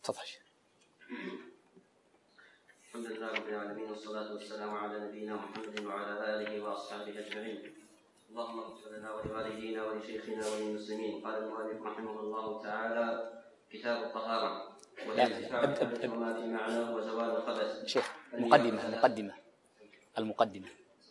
تفضل. الحمد لله رب العالمين، والصلاة والسلام على نبينا محمد وعلى آله وأصحابه أجمعين. اللهم اغفر لنا ولوالدينا ولشيخنا وللمسلمين. قال المؤلف رحمه الله تعالى: كتاب الطهارة والارتفاع الحدث وما في معناه وزوال الخبث. شيخ المقدمة.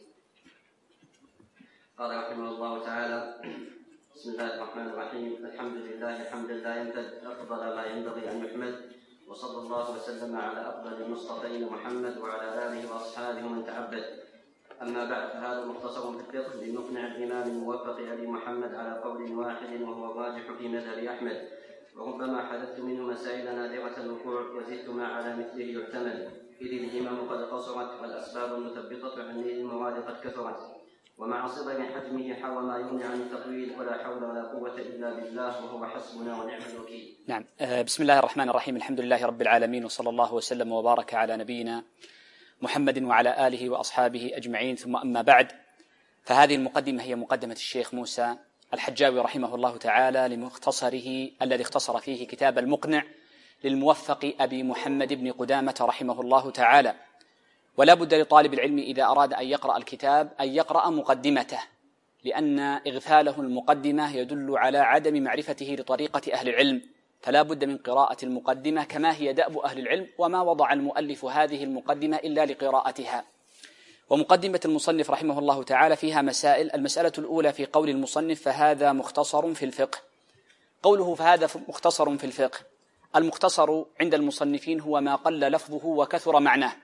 قال رحمه الله تعالى: بسم الله الرحمن الرحيم. الحمد لله حمدا لا ينفد، أفضل ما ينبغي أن يحمد، وصلى الله وسلم على أفضل المصطفين محمد وعلى آله وأصحابه ومن تعبد. أما بعد، فهذا مختصر في الفقه بمقنع الإمام الموفق أبي محمد على قول واحد وهو الراجح في مذهب أحمد، وربما حدثت منه مسائل نادرة الوقوع وزدت ما على مثله يعتمد، إذ الهمم قد قصرت والأسباب المثبطة عن نيل المراد قد كثرت، ومع صغر حجمه حوى ما يغني عن التطويل، ولا حول ولا قوة إلا بالله وهو حسبنا ونعم الوكيل. نعم. بسم الله الرحمن الرحيم. الحمد لله رب العالمين، وصلى الله وسلم وبارك على نبينا محمد وعلى آله وأصحابه أجمعين، ثم أما بعد، فهذه المقدمة هي مقدمة الشيخ موسى الحجاوي رحمه الله تعالى لمختصره الذي اختصر فيه كتاب المقنع للموفق أبي محمد بن قدامة رحمه الله تعالى. ولا بد لطالب العلم إذا أراد أن يقرأ الكتاب أن يقرأ مقدمته، لأن إغفاله المقدمة يدل على عدم معرفته لطريقة أهل العلم، فلا بد من قراءة المقدمة كما هي دأب أهل العلم، وما وضع المؤلف هذه المقدمة إلا لقراءتها. ومقدمة المصنف رحمه الله تعالى فيها مسائل. المسألة الأولى في قول المصنف: فهذا مختصر في الفقه. قوله فهذا مختصر في الفقه، المختصر عند المصنفين هو ما قل لفظه وكثر معناه،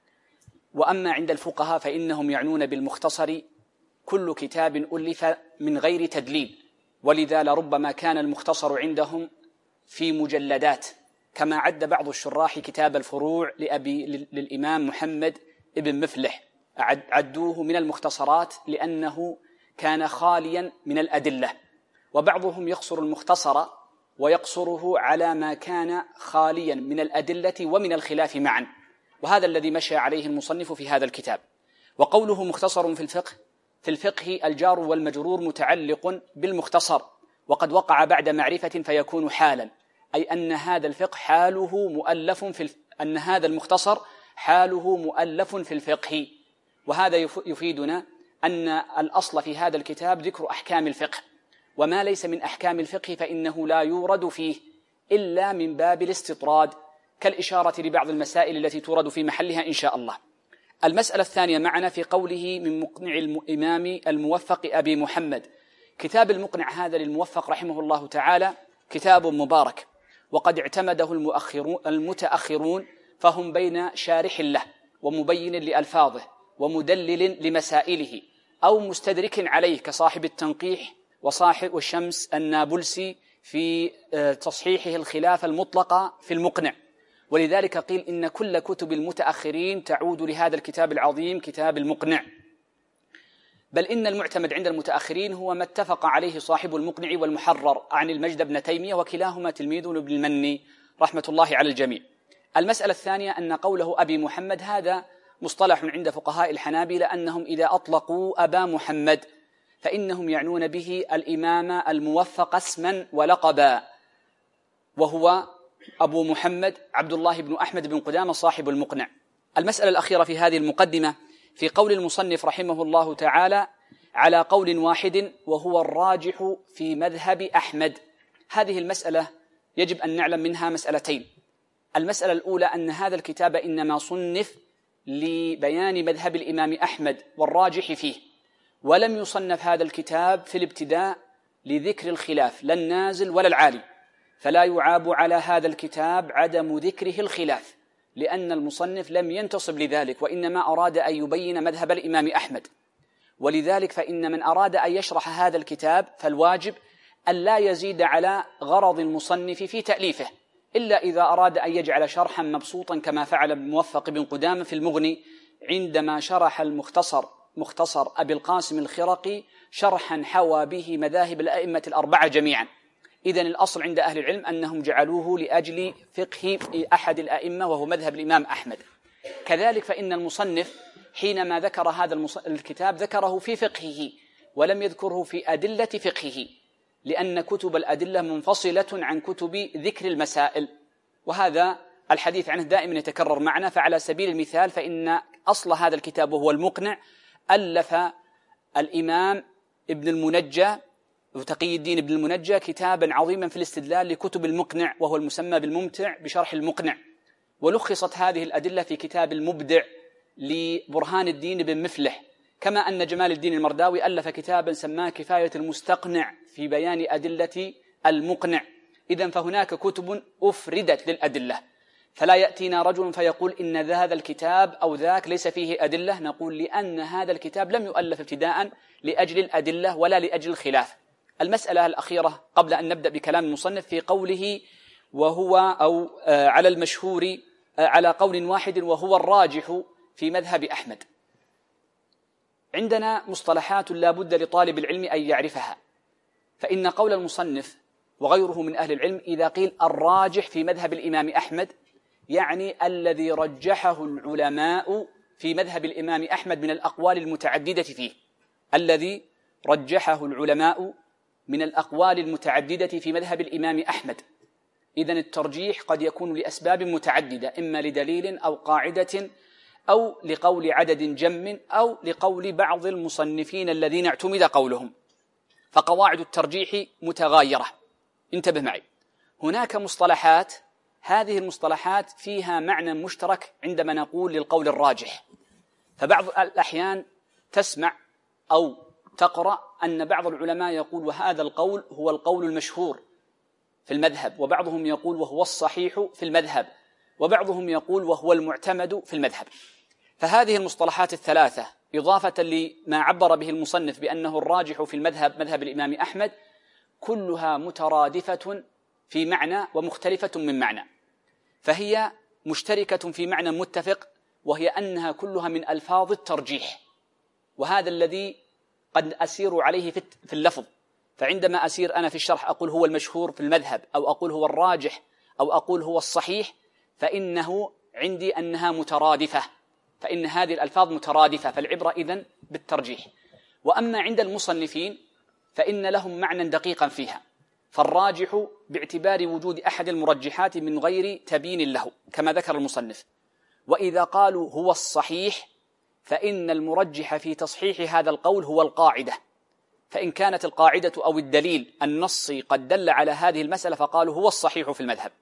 وأما عند الفقهاء فإنهم يعنون بالمختصر كل كتاب ألف من غير تدليل، ولذا لربما كان المختصر عندهم في مجلدات، كما عد بعض الشراح كتاب الفروع للإمام محمد ابن مفلح، عدوه من المختصرات لأنه كان خاليا من الأدلة. وبعضهم يقصر المختصر ويقصره على ما كان خاليا من الأدلة ومن الخلاف معا، وهذا الذي مشى عليه المصنف في هذا الكتاب. وقوله مختصر في الفقه الجار والمجرور متعلق بالمختصر، وقد وقع بعد معرفة فيكون حالا، أي أن هذا الفقه حاله مؤلف أن هذا المختصر حاله مؤلف في الفقه. وهذا يفيدنا أن الأصل في هذا الكتاب ذكر أحكام الفقه، وما ليس من أحكام الفقه فإنه لا يورد فيه إلا من باب الاستطراد، كالإشارة لبعض المسائل التي تورد في محلها إن شاء الله. المسألة الثانية معنا في قوله من مقنع الإمام الموفق أبي محمد. كتاب المقنع هذا للموفق رحمه الله تعالى كتاب مبارك، وقد اعتمده المتأخرون، فهم بين شارح له ومبين لألفاظه ومدلل لمسائله، أو مستدرك عليه كصاحب التنقيح وصاحب الشمس النابلسي في تصحيحه الخلاف المطلقة في المقنع. ولذلك قيل إن كل كتب المتأخرين تعود لهذا الكتاب العظيم كتاب المقنع، بل إن المعتمد عند المتأخرين هو ما اتفق عليه صاحب المقنع والمحرر عن المجد بن تيمية، وكلاهما تلميذ ابن المني رحمة الله على الجميع. المسألة الثانية أن قوله أبي محمد هذا مصطلح عند فقهاء الحنابلة، أنهم إذا أطلقوا أبا محمد فإنهم يعنون به الإمام الموفق اسما ولقبا، وهو أبو محمد عبد الله بن أحمد بن قدامة صاحب المقنع. المسألة الأخيرة في هذه المقدمة في قول المصنف رحمه الله تعالى على قول واحد وهو الراجح في مذهب أحمد. هذه المسألة يجب أن نعلم منها مسألتين. المسألة الأولى أن هذا الكتاب إنما صنف لبيان مذهب الإمام أحمد والراجح فيه، ولم يصنف هذا الكتاب في الابتداء لذكر الخلاف لا النازل ولا العالي، فلا يعاب على هذا الكتاب عدم ذكره الخلاف، لأن المصنف لم ينتصب لذلك، وإنما أراد أن يبين مذهب الإمام أحمد. ولذلك فإن من أراد أن يشرح هذا الكتاب فالواجب أن لا يزيد على غرض المصنف في تأليفه، إلا إذا أراد أن يجعل شرحا مبسوطا كما فعل الموفق بن قدامة في المغني عندما شرح مختصر أبي القاسم الخرقي شرحا حوى به مذاهب الأئمة الأربعة جميعا. إذن الأصل عند أهل العلم أنهم جعلوه لأجل فقه أحد الأئمة وهو مذهب الإمام أحمد. كذلك فإن المصنف حينما ذكر هذا الكتاب ذكره في فقهه ولم يذكره في أدلة فقهه، لأن كتب الأدلة منفصلة عن كتب ذكر المسائل، وهذا الحديث عنه دائما يتكرر معنا. فعلى سبيل المثال فإن أصل هذا الكتاب وهو المقنع ألف الإمام ابن المنجى وتقي الدين ابن المنجى كتابا عظيما في الاستدلال لكتب المقنع، وهو المسمى بالممتع بشرح المقنع، ولخصت هذه الأدلة في كتاب المبدع لبرهان الدين بن مفلح، كما أن جمال الدين المرداوي ألف كتابا سماه كفاية المستقنع في بيان أدلة المقنع. إذن فهناك كتب أفردت للأدلة، فلا يأتينا رجل فيقول إن هذا الكتاب أو ذاك ليس فيه أدلة، نقول لأن هذا الكتاب لم يؤلف ابتداء لأجل الأدلة ولا لأجل الخلاف. المسألة الأخيرة قبل أن نبدأ بكلام المصنف في قوله وهو أو على المشهور على قول واحد وهو الراجح في مذهب أحمد. عندنا مصطلحات لا بد لطالب العلم أن يعرفها، فإن قول المصنف وغيره من أهل العلم إذا قيل الراجح في مذهب الإمام أحمد يعني الذي رجحه العلماء في مذهب الإمام أحمد من الأقوال المتعددة فيه، الذي رجحه العلماء من الأقوال المتعددة في مذهب الإمام أحمد. إذن الترجيح قد يكون لأسباب متعددة، إما لدليل أو قاعدة أو لقول عدد جم أو لقول بعض المصنفين الذين اعتمد قولهم، فقواعد الترجيح متغايرة. انتبه معي، هناك مصطلحات، هذه المصطلحات فيها معنى مشترك عندما نقول للقول الراجح. فبعض الأحيان تسمع أو تقرأ أن بعض العلماء يقول وهذا القول هو القول المشهور في المذهب، وبعضهم يقول وهو الصحيح في المذهب، وبعضهم يقول وهو المعتمد في المذهب. فهذه المصطلحات الثلاثة إضافة لما عبر به المصنف بأنه الراجح في المذهب مذهب الإمام أحمد كلها مترادفة في معنى ومختلفة من معنى، فهي مشتركة في معنى متفق، وهي أنها كلها من ألفاظ الترجيح، وهذا الذي قد أسير عليه في اللفظ. فعندما أسير أنا في الشرح أقول هو المشهور في المذهب أو أقول هو الراجح أو أقول هو الصحيح، فإنه عندي أنها مترادفة، فإن هذه الألفاظ مترادفة، فالعبرة إذن بالترجيح. وأما عند المصنفين فإن لهم معنى دقيقا فيها، فالراجح باعتبار وجود أحد المرجحات من غير تبيين له كما ذكر المصنف. وإذا قالوا هو الصحيح فإن المرجح في تصحيح هذا القول هو القاعدة، فإن كانت القاعدة أو الدليل النصي قد دل على هذه المسألة فقالوا هو الصحيح في المذهب.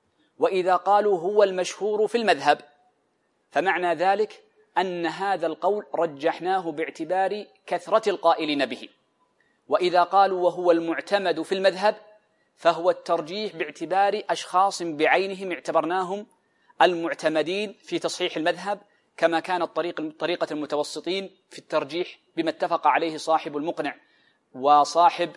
وإذا قالوا هو المشهور في المذهب فمعنى ذلك أن هذا القول رجحناه باعتبار كثرة القائلين به. وإذا قالوا وهو المعتمد في المذهب فهو الترجيح باعتبار أشخاص بعينهم اعتبرناهم المعتمدين في تصحيح المذهب، كما كانت طريقة المتوسطين في الترجيح بما اتفق عليه صاحب المقنع وصاحب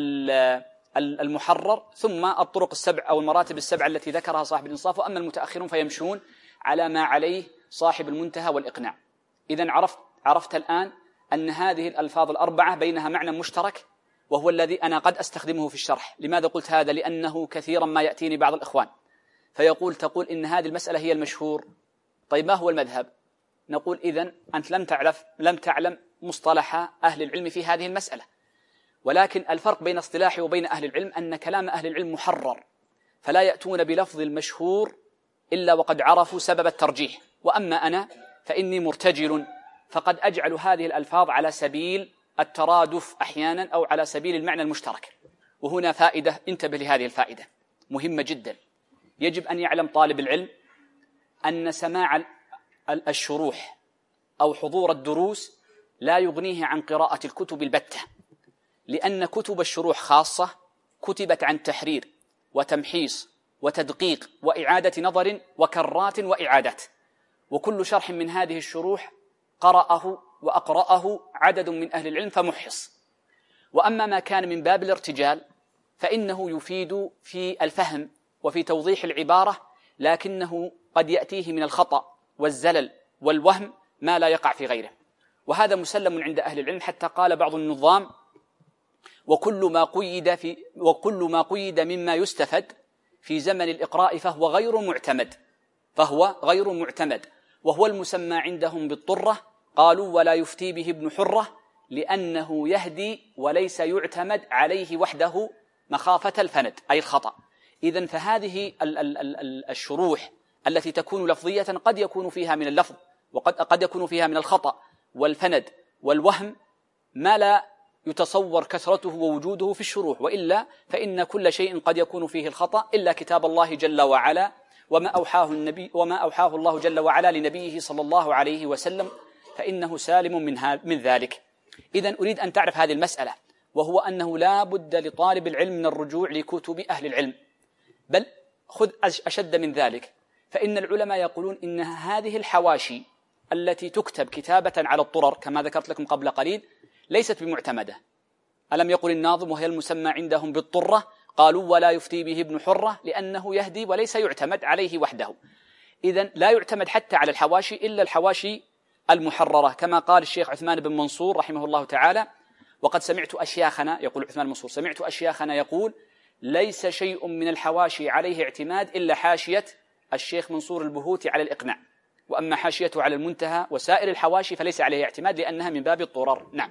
المحرر، ثم الطرق السبع أو المراتب السبع التي ذكرها صاحب الإنصاف، وأما المتأخرون فيمشون على ما عليه صاحب المنتهى والإقناع. إذن عرفت الآن أن هذه الألفاظ الأربعة بينها معنى مشترك، وهو الذي أنا قد أستخدمه في الشرح. لماذا قلت هذا؟ لأنه كثيرا ما يأتيني بعض الإخوان تقول إن هذه المسألة هي المشهور، طيب ما هو المذهب؟ نقول إذن أنت لم تعلم مصطلح أهل العلم في هذه المسألة. ولكن الفرق بين اصطلاحي وبين أهل العلم أن كلام أهل العلم محرر، فلا يأتون بلفظ المشهور إلا وقد عرفوا سبب الترجيح. وأما أنا فإني مرتجل، فقد أجعل هذه الألفاظ على سبيل الترادف أحيانا أو على سبيل المعنى المشترك. وهنا فائدة، انتبه لهذه الفائدة مهمة جدا. يجب أن يعلم طالب العلم أن سماع الشروح أو حضور الدروس لا يغنيه عن قراءة الكتب البتة، لأن كتب الشروح خاصة كتبت عن تحرير وتمحيص وتدقيق وإعادة نظر وكرات وإعادات، وكل شرح من هذه الشروح قرأه وأقرأه عدد من أهل العلم فمحص. وأما ما كان من باب الارتجال فإنه يفيد في الفهم وفي توضيح العبارة، لكنه قد يأتيه من الخطأ والزلل والوهم ما لا يقع في غيره، وهذا مسلم عند أهل العلم. حتى قال بعض النظام وكل ما قيد مما يستفد في زمن الإقراء فهو غير معتمد، وهو المسمى عندهم بالطرة. قالوا ولا يفتي به ابن حرة لأنه يهدي وليس يعتمد عليه وحده مخافة الفند أي الخطأ. إذن فهذه الشروح التي تكون لفظية قد يكون فيها من اللفظ وقد يكون فيها من الخطأ والفند والوهم ما لا يتصور كثرته ووجوده في الشروح، وإلا فإن كل شيء قد يكون فيه الخطأ إلا كتاب الله جل وعلا وما أوحاه الله جل وعلا لنبيه صلى الله عليه وسلم، فإنه سالم من ذلك. إذن أريد أن تعرف هذه المسألة، وهو أنه لا بد لطالب العلم من الرجوع لكتب أهل العلم، بل خذ أشد من ذلك، فإن العلماء يقولون إن هذه الحواشي التي تكتب كتابة على الطرر كما ذكرت لكم قبل قليل ليست بمعتمدة. ألم يقل الناظم وهي المسمى عندهم بالطرة قالوا ولا يفتي به ابن حرة لأنه يهدي وليس يعتمد عليه وحده. إذن لا يعتمد حتى على الحواشي إلا الحواشي المحررة، كما قال الشيخ عثمان بن منصور رحمه الله تعالى: وقد سمعت أشياخنا، يقول عثمان منصور، سمعت أشياخنا يقول ليس شيء من الحواشي عليه اعتماد إلا حاشية الشيخ منصور البهوتي على الإقناع، وأما حاشيته على المنتهى وسائر الحواشي فليس عليه اعتماد لأنها من باب الطرر. نعم.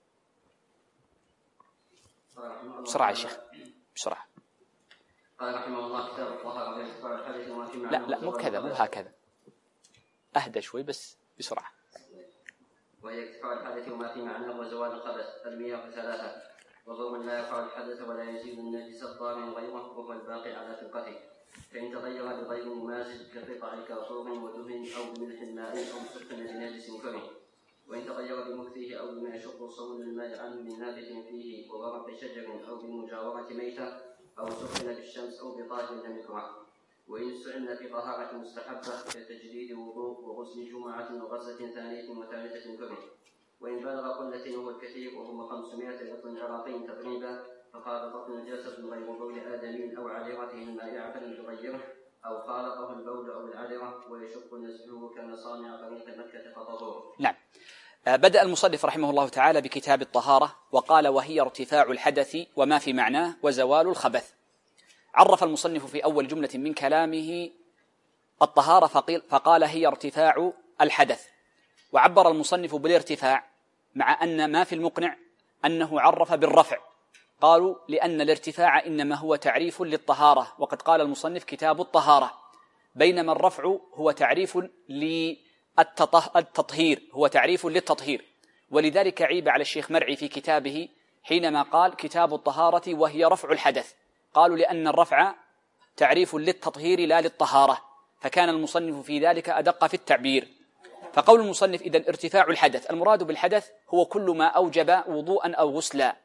بسرعة يا شيخ بسرعة. قال رحمه الله: كتاب الطهارة ويرتفع الحدث وما في معناه. لا مو كذا، مو هكذا، أهدى شوي بس بسرعة. وهي ارتفاع الحدث وما في معناه وزوال الخبث. المياه ثلاثة: وهو من لا يرفع الحدث ولا يزيد النجس الطاهر غيره وهو الباقي على خلقته، فإن تغير بغير ممازج كقطع كافور ودهن أو بملح الماء أو سخن بنجس كره، وإن تغير بمكثه أو بما يشق صون الماء عنه من نابت فيه وورق شجر أو بمجاورة ميتة أو سخن بالشمس أو بطاهر لم يكره. وإن استعن في طهارة مستحبة كتجديد وضوء وغسل جمعة وغسلة ثانية وثالثة كره. وإن بلغ قلة وهو الكثير وهم 500 لتر عراقي تقريبا فخالطت نجاسة غير بول آدمي أو عذرته المائعة فلم تغيره، أو خالطه البول أو العذرة ويشق نزعه كما صانع طريق مكة فطهور. نعم. بدأ المصنف رحمه الله تعالى بكتاب الطهارة وقال: وهي ارتفاع الحدث وما في معناه وزوال الخبث. عرف المصنف في أول جملة من كلامه الطهارة فقال: هي ارتفاع الحدث، وعبر المصنف بالارتفاع مع أن ما في المقنع أنه عرف بالرفع، قالوا لأن الارتفاع إنما هو تعريف للطهارة، وقد قال المصنف كتاب الطهارة، بينما الرفع هو تعريف للتطهير، هو تعريف للتطهير. ولذلك عيب على الشيخ مرعي في كتابه حينما قال كتاب الطهارة وهي رفع الحدث، قالوا لأن الرفع تعريف للتطهير لا للطهارة، فكان المصنف في ذلك أدق في التعبير. فقول المصنف إذن ارتفاع الحدث، المراد بالحدث هو كل ما أوجب وضوءا أو غسلا،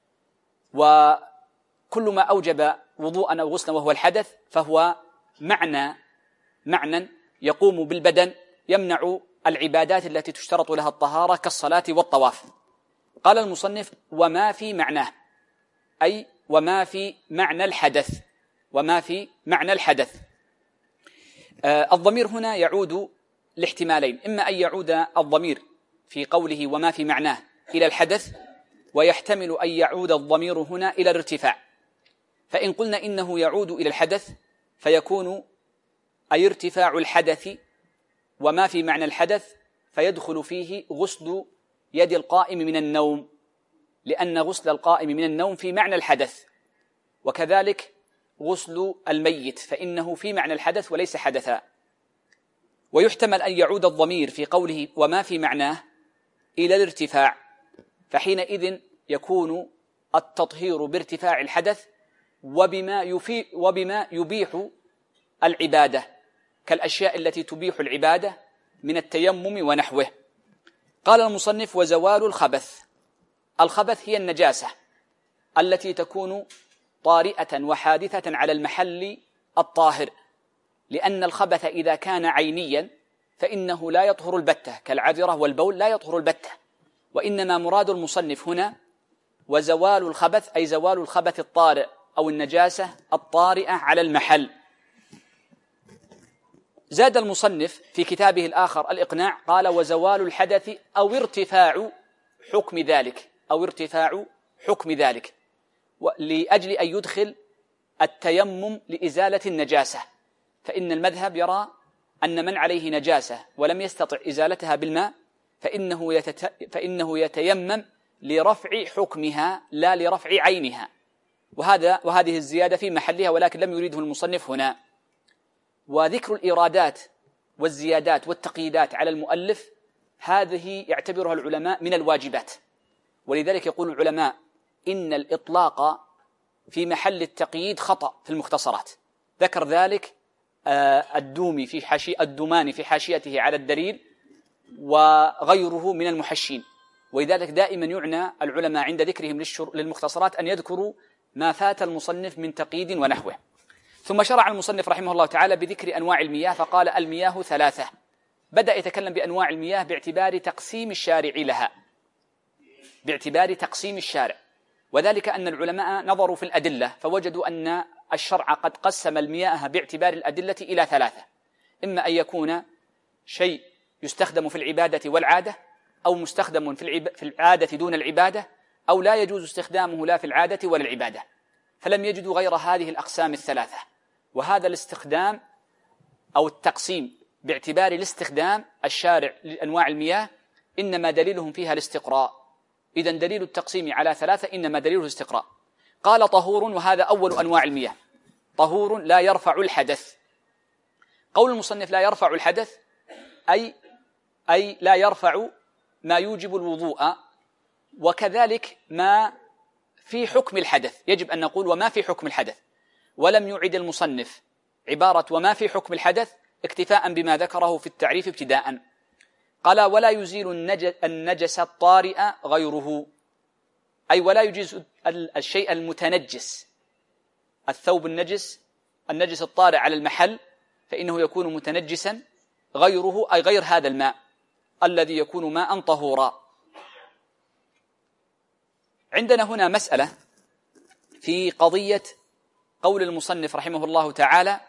وكل ما أوجب وضوءا أو غسلا وهو الحدث فهو معنى يقوم بالبدن يمنع العبادات التي تشترط لها الطهارة كالصلاة والطواف. قال المصنف: وما في معناه، أي وما في معنى الحدث، وما في معنى الحدث. الضمير هنا يعود لاحتمالين: إما أن يعود الضمير في قوله وما في معناه إلى الحدث، ويحتمل أن يعود الضمير هنا إلى الارتفاع. فإن قلنا إنه يعود إلى الحدث فيكون أي ارتفاع الحدث وما في معنى الحدث، فيدخل فيه غسل يد القائم من النوم، لأن غسل القائم من النوم في معنى الحدث، وكذلك غسل الميت فإنه في معنى الحدث وليس حدثا. ويحتمل أن يعود الضمير في قوله وما في معناه إلى الارتفاع، فحينئذ يكون التطهير بارتفاع الحدث وبما يبيح العبادة كالأشياء التي تبيح العبادة من التيمم ونحوه. قال المصنف: وزوال الخبث. الخبث هي النجاسة التي تكون طارئة وحادثة على المحل الطاهر، لأن الخبث إذا كان عينيا فإنه لا يطهر البتة، كالعذرة والبول لا يطهر البتة، وإنما مراد المصنف هنا وزوال الخبث أي زوال الخبث الطارئ أو النجاسة الطارئة على المحل. زاد المصنف في كتابه الآخر الإقناع قال: وزوال الحدث أو ارتفاع حكم ذلك، أو ارتفاع حكم ذلك، لأجل أن يدخل التيمم لإزالة النجاسة، فإن المذهب يرى أن من عليه نجاسة ولم يستطع إزالتها بالماء فإنه يتيمم لرفع حكمها لا لرفع عينها. وهذه الزيادة في محلها، ولكن لم يريده المصنف هنا. وذكر الإيرادات والزيادات والتقييدات على المؤلف هذه يعتبرها العلماء من الواجبات، ولذلك يقول العلماء إن الإطلاق في محل التقييد خطأ في المختصرات. ذكر ذلك الدماني في حاشيته على الدليل وغيره من المحشين، ولذلك دائما يعنى العلماء عند ذكرهم للمختصرات أن يذكروا ما فات المصنف من تقييد ونحوه. ثم شرع المصنف رحمه الله تعالى بذكر أنواع المياه، فقال المياه ثلاثة. بدأ يتكلم بأنواع المياه باعتبار تقسيم الشارع لها، باعتبار تقسيم الشارع، وذلك أن العلماء نظروا في الأدلة فوجدوا أن الشرع قد قسم المياه باعتبار الأدلة إلى ثلاثة: إما أن يكون شيء يستخدم في العبادة والعادة، أو مستخدم في العادة دون العبادة، أو لا يجوز استخدامه لا في العادة ولا العبادة، فلم يجدوا غير هذه الأقسام الثلاثة. وهذا الاستخدام أو التقسيم باعتبار الاستخدام الشارع لأنواع المياه إنما دليلهم فيها الاستقراء. إذن دليل التقسيم على ثلاثة إنما دليله الاستقراء. قال طهور، وهذا أول أنواع المياه، طهور لا يرفع الحدث. قول المصنف لا يرفع الحدث أي لا يرفع ما يوجب الوضوء، وكذلك ما في حكم الحدث. يجب أن نقول وما في حكم الحدث، ولم يعد المصنف عبارة وما في حكم الحدث اكتفاء بما ذكره في التعريف ابتداء. قال ولا يزيل النجس الطارئ غيره، أي ولا يجيز الشيء المتنجس، الثوب النجس الطارئ على المحل فإنه يكون متنجسا، غيره أي غير هذا الماء الذي يكون ماء طهورا. عندنا هنا مسألة في قضية قول المصنف رحمه الله تعالى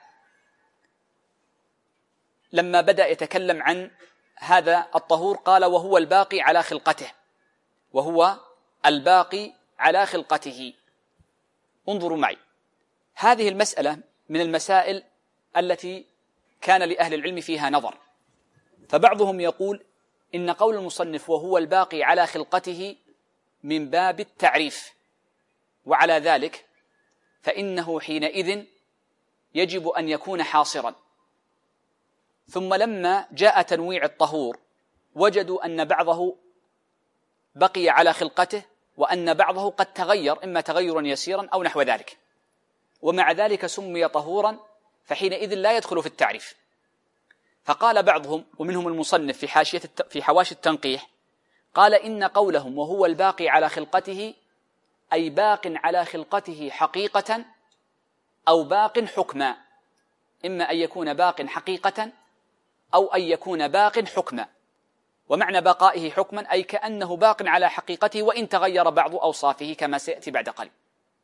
لما بدأ يتكلم عن هذا الطهور، قال وهو الباقي على خلقته، وهو الباقي على خلقته. انظروا معي، هذه المسألة من المسائل التي كان لأهل العلم فيها نظر، فبعضهم يقول إن قول المصنف وهو الباقي على خلقته من باب التعريف، وعلى ذلك فإنه حينئذ يجب أن يكون حاصرا. ثم لما جاء تنويع الطهور وجدوا أن بعضه بقي على خلقته وأن بعضه قد تغير، إما تغيرا يسيرا أو نحو ذلك، ومع ذلك سمي طهورا، فحينئذ لا يدخل في التعريف. فقال بعضهم ومنهم المصنف في حواشي التنقيح، قال إن قولهم وهو الباقي على خلقته أي باق على خلقته حقيقة أو باق حكما، إما أن يكون باق حقيقة أو أن يكون باق حكما. ومعنى بقائه حكما أي كأنه باق على حقيقته وإن تغير بعض أوصافه كما سيأتي بعد قليل.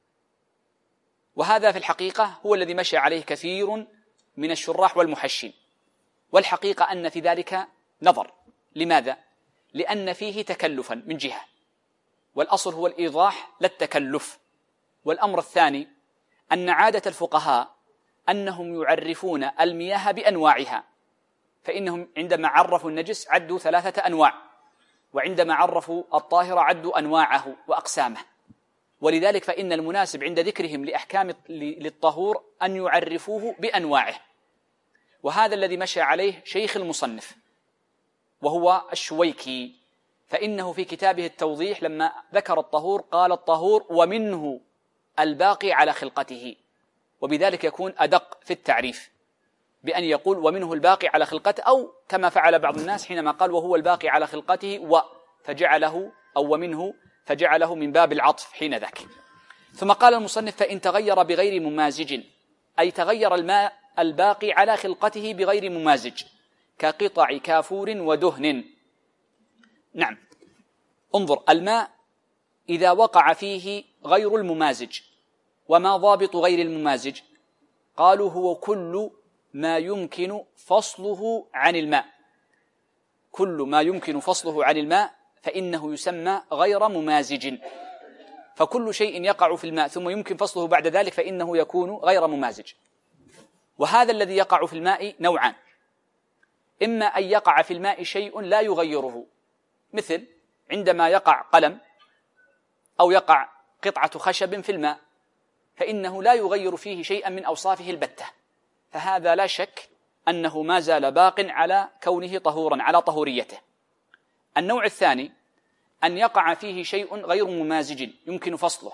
وهذا في الحقيقة هو الذي مشى عليه كثير من الشراح والمحشين، والحقيقة أن في ذلك نظر. لماذا؟ لأن فيه تكلفا من جهة، والأصل هو الإيضاح لا التكلف. والأمر الثاني أن عادة الفقهاء أنهم يعرفون المياه بأنواعها، فإنهم عندما عرفوا النجس عدوا 3 أنواع، وعندما عرفوا الطاهر عدوا أنواعه وأقسامه. ولذلك فإن المناسب عند ذكرهم لأحكام للطهور أن يعرفوه بأنواعه، وهذا الذي مشى عليه شيخ المصنف وهو الشويكي، فإنه في كتابه التوضيح لما ذكر الطهور قال الطهور ومنه الباقي على خلقته، وبذلك يكون أدق في التعريف بأن يقول ومنه الباقي على خلقته، أو كما فعل بعض الناس حينما قال وهو الباقي على خلقته فجعله أو ومنه فجعله من باب العطف حين ذاك. ثم قال المصنف فإن تغير بغير ممازج، أي تغير الماء الباقي على خلقته بغير ممازج كقطع كافور ودهن. نعم، انظر، الماء إذا وقع فيه غير الممازج، وما ضابط غير الممازج؟ قالوا هو كل ما يمكن فصله عن الماء، كل ما يمكن فصله عن الماء فإنه يسمى غير ممازج. فكل شيء يقع في الماء ثم يمكن فصله بعد ذلك فإنه يكون غير ممازج. وهذا الذي يقع في الماء نوعان: إما أن يقع في الماء شيء لا يغيره، مثل عندما يقع قلم أو يقع قطعة خشب في الماء فإنه لا يغير فيه شيئا من أوصافه البتة، فهذا لا شك أنه ما زال باق على كونه طهورا على طهوريته. النوع الثاني أن يقع فيه شيء غير ممازج يمكن فصله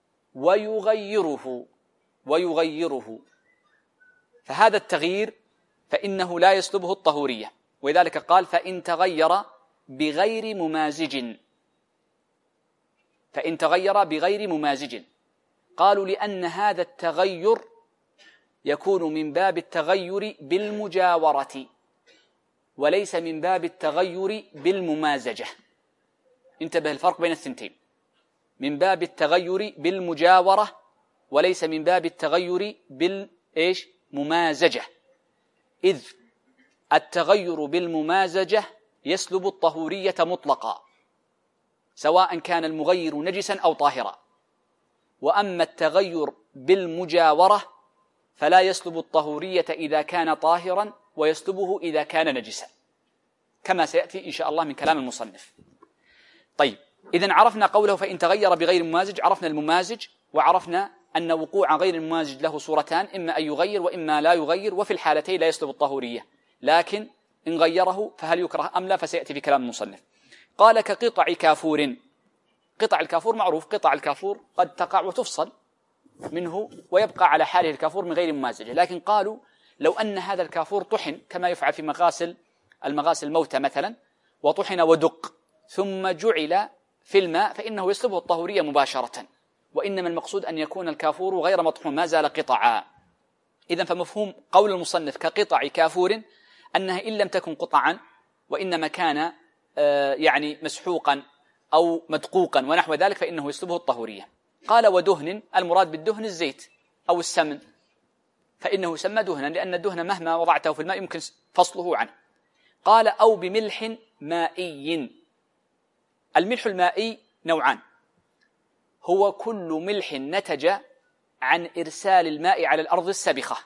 ويغيره، فهذا التغيير فإنه لا يسلبه الطهورية، ولذلك قال فإن تغير بغير ممازج، قالوا لأن هذا التغير يكون من باب التغير بالمجاورة وليس من باب التغير بالممازجة. انتبه الفرق بين الثنتين، من باب التغير بالمجاورة وليس من باب التغير بالممازجة، إذ التغير بالممازجة يسلب الطهورية مطلقا سواء كان المغير نجسا أو طاهرا، وأما التغير بالمجاورة فلا يسلب الطهورية إذا كان طاهرا ويسلبه إذا كان نجسا، كما سيأتي إن شاء الله من كلام المصنف. طيب، إذن عرفنا قوله فإن تغير بغير ممازج، عرفنا الممازج، وعرفنا أن وقوع غير الممازج له صورتان، إما أن يغير وإما لا يغير، وفي الحالتين لا يسلب الطهورية، لكن إن غيره فهل يكره أم لا فسيأتي في كلام المصنف. قال كقطع كافور. قطع الكافور معروف، قطع الكافور قد تقع وتفصل منه ويبقى على حاله الكافور من غير ممازجة، لكن قالوا لو أن هذا الكافور طحن كما يفعل في المغاسل الموتى مثلا، وطحن ودق ثم جعل في الماء فإنه يسلبه الطهورية مباشرة، وإنما المقصود أن يكون الكافور غير مطحون ما زال قطعا. إذن فمفهوم قول المصنف كقطع كافور أنها إن لم تكن قطعا وإنما كان يعني مسحوقا أو مدقوقا ونحو ذلك فإنه يسلبه الطهورية. قال ودهن، المراد بالدهن الزيت أو السمن، فإنه يسمى دهنا لأن الدهن مهما وضعته في الماء يمكن فصله عنه. قال أو بملح مائي. الملح المائي نوعان، هو كل ملح نتج عن إرسال الماء على الأرض السبخة،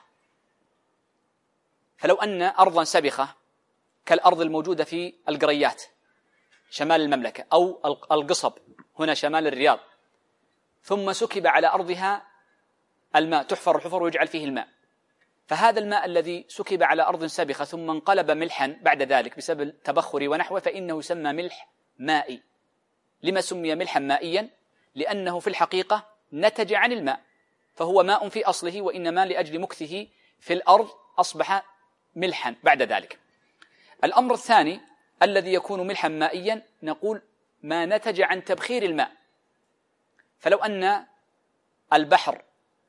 فلو أن أرضا سبخة كالأرض الموجودة في القريات شمال المملكة أو القصب هنا شمال الرياض، ثم سكب على أرضها الماء، تحفر الحفر ويجعل فيه الماء، فهذا الماء الذي سكب على أرض سابخة ثم انقلب ملحا بعد ذلك بسبب التبخر ونحوه فإنه يسمى ملح مائي. لما سمي ملحا مائيا؟ لأنه في الحقيقة نتج عن الماء، فهو ماء في أصله، وإنما لأجل مكثه في الأرض أصبح ملحا بعد ذلك. الأمر الثاني الذي يكون ملحا مائيا نقول ما نتج عن تبخير الماء، فلو أن البحر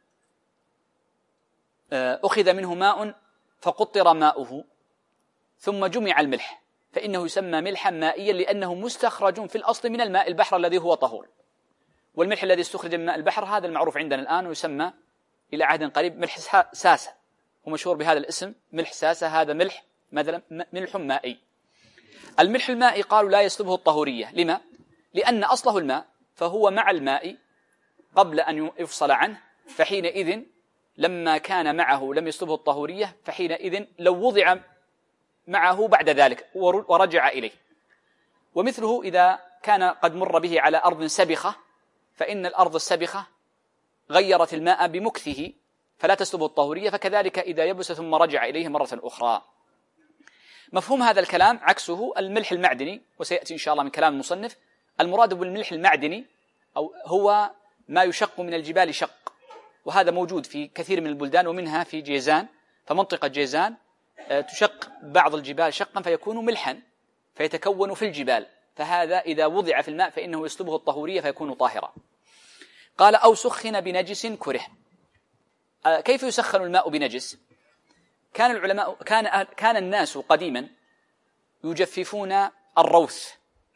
أخذ منه ماء فقطر ماؤه ثم جمع الملح فإنه يسمى ملحا مائيا، لأنه مستخرج في الأصل من الماء البحر الذي هو طهور، والملح الذي استخرج من ماء البحر هذا المعروف عندنا الآن ويسمى إلى عهد قريب ملح ساسة، ومشهور بهذا الاسم ملح ساسة، هذا ملح مثلا ملح مائي. الملح المائي قالوا لا يسلبه الطهورية. لما؟ لأن أصله الماء، فهو مع الماء قبل أن يفصل عنه، فحينئذ لما كان معه لم يسلبه الطهورية، فحينئذ لو وضع معه بعد ذلك ورجع إليه. ومثله إذا كان قد مر به على أرض سبخة، فإن الأرض السبخة غيرت الماء بمكثه فلا تسلبه الطهورية، فكذلك إذا يبس ثم رجع إليه مرة أخرى. مفهوم هذا الكلام عكسه الملح المعدني، وسيأتي إن شاء الله من كلام المصنف. المراد بالملح المعدني أو هو ما يشق من الجبال شق، وهذا موجود في كثير من البلدان ومنها في جيزان، فمنطقة جيزان تشق بعض الجبال شقا فيكون ملحا فيتكون في الجبال، فهذا إذا وضع في الماء فإنه يسلبه الطهورية فيكون طاهرا. قال أو سخن بنجس كره. كيف يسخن الماء بنجس؟ كان العلماء كان الناس قديما يجففون الروث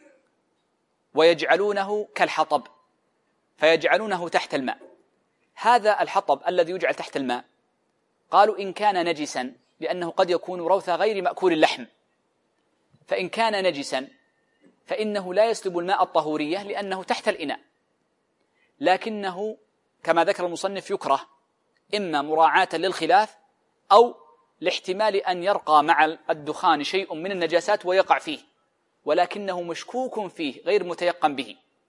ويجعلونه كالحطب فيجعلونه تحت الماء. هذا الحطب الذي يجعل تحت الماء قالوا إن كان نجسا، لأنه قد يكون روث غير مأكول اللحم، فإن كان نجسا فإنه لا يسلب الماء الطهورية لأنه تحت الإناء، لكنه كما ذكر المصنف يكره إما مراعاة للخلاف أو لاحتمال أن يرقى مع الدخان شيء من النجاسات ويقع فيه، ولكنه مشكوك فيه غير متيقن به،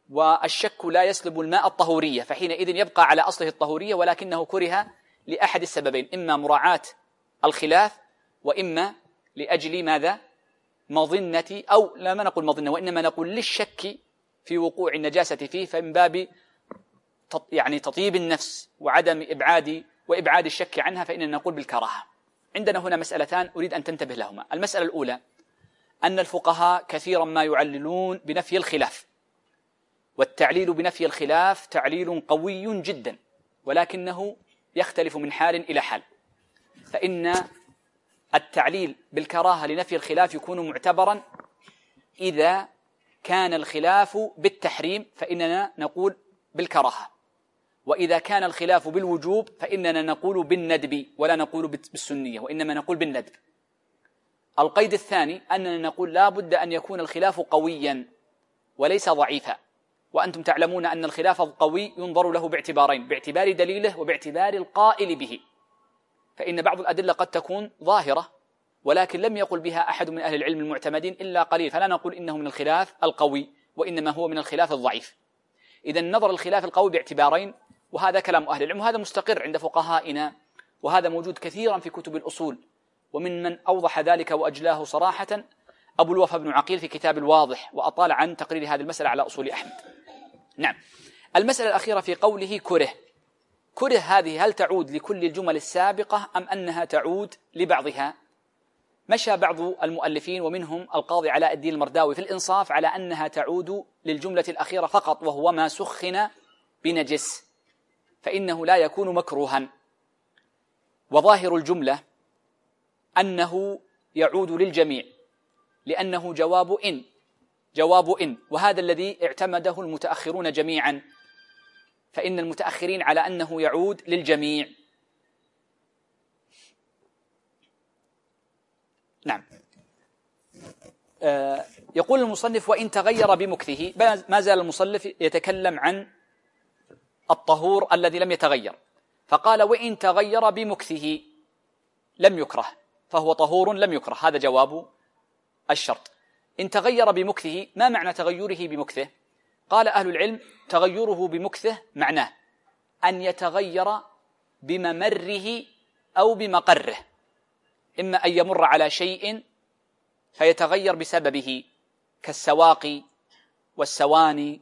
والشك لا يسلب الماء الطهورية، فحينئذ يبقى على أصله الطهورية، ولكنه كره لأحد السببين: إما مراعاة الخلاف، وإما لأجل ماذا؟ مظنة، أو لا ما نقول مظنة، وإنما نقول للشك في وقوع النجاسة فيه، فمن باب يعني تطيب النفس وعدم وإبعاد الشك عنها، فإننا نقول بالكراهة. عندنا هنا مسألتان أريد أن تنتبه لهما. المسألة الأولى أن الفقهاء كثيرا ما يعللون بنفي الخلاف، والتعليل بنفي الخلاف تعليل قوي جدا، ولكنه يختلف من حال إلى حال. فإن التعليل بالكراهة لنفي الخلاف يكون معتبرا إذا كان الخلاف بالتحريم، فإننا نقول بالكراهة، وإذا كان الخلاف بالوجوب فإننا نقول بالندب ولا نقول بالسنية، وإنما نقول بالندب. القيد الثاني أننا نقول لا بد أن يكون الخلاف قويا وليس ضعيفا، وأنتم تعلمون أن الخلاف القوي ينظر له باعتبارين: باعتبار دليله وباعتبار القائل به. فإن بعض الأدلة قد تكون ظاهرة ولكن لم يقل بها أحد من أهل العلم المعتمدين إلا قليل، فلا نقول إنه من الخلاف القوي، وإنما هو من الخلاف الضعيف. إذن نظر الخلاف القوي باعتبارين، وهذا كلام أهل العلم، وهذا مستقر عند فقهائنا، وهذا موجود كثيرا في كتب الأصول. ومن أوضح ذلك وأجلاه صراحة أبو الوفا بن عقيل في كتاب الواضح، وأطال عن تقرير هذه المسألة على أصول أحمد. نعم. المسألة الأخيرة في قوله كره هذه هل تعود لكل الجمل السابقة أم أنها تعود لبعضها؟ مشى بعض المؤلفين ومنهم القاضي علاء الدين المرداوي في الإنصاف على أنها تعود للجملة الأخيرة فقط، وهو ما سخن بنجس، فإنه لا يكون مكروها. وظاهر الجملة أنه يعود للجميع، لأنه جواب إن، وهذا الذي اعتمده المتأخرون جميعا، فإن المتأخرين على أنه يعود للجميع. نعم. يقول المصنف: وإن تغير بمكثه. ما زال المصنف يتكلم عن الطهور الذي لم يتغير، فقال: وإن تغير بمكثه لم يكره، فهو طهور لم يكره. هذا جواب الشرط. إن تغير بمكثه، ما معنى تغيره بمكثه؟ قال أهل العلم: تغيره بمكثه معناه أن يتغير بممره أو بمقره، إما أن يمر على شيء فيتغير بسببه كالسواقي والسواني،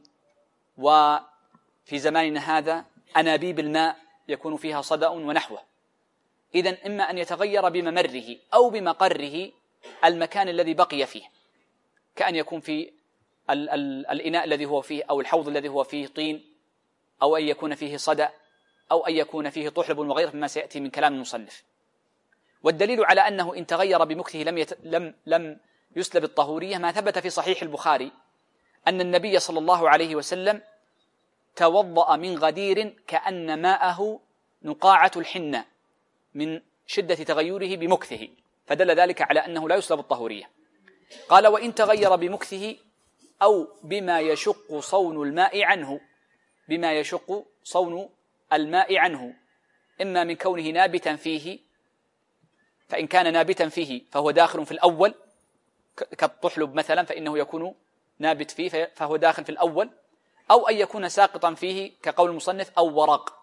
وفي زماننا هذا أنابيب الماء يكون فيها صدأ ونحوه. إذن إما أن يتغير بممره أو بمقره، المكان الذي بقي فيه، كأن يكون في الإناء الذي هو فيه أو الحوض الذي هو فيه طين، أو أن يكون فيه صدأ، أو أن يكون فيه طحلب وغيره مما سيأتي من كلام المصنف. والدليل على أنه إن تغير بمكثه لم يسلب الطهورية ما ثبت في صحيح البخاري أن النبي صلى الله عليه وسلم توضأ من غدير كأن ماءه نقاعة الحنة من شدة تغيره بمكثه، فدل ذلك على أنه لا يسلب الطهورية. قال: وإن تغير بمكثه أو بما يشق صون الماء عنه، بما يشق صون الماء عنه، إما من كونه نابتا فيه، فإن كان نابتا فيه فهو داخل في الأول كالطحلب مثلا، فإنه يكون نابت فيه فهو داخل في الأول، أو أن يكون ساقطا فيه كقول المصنف أو ورق،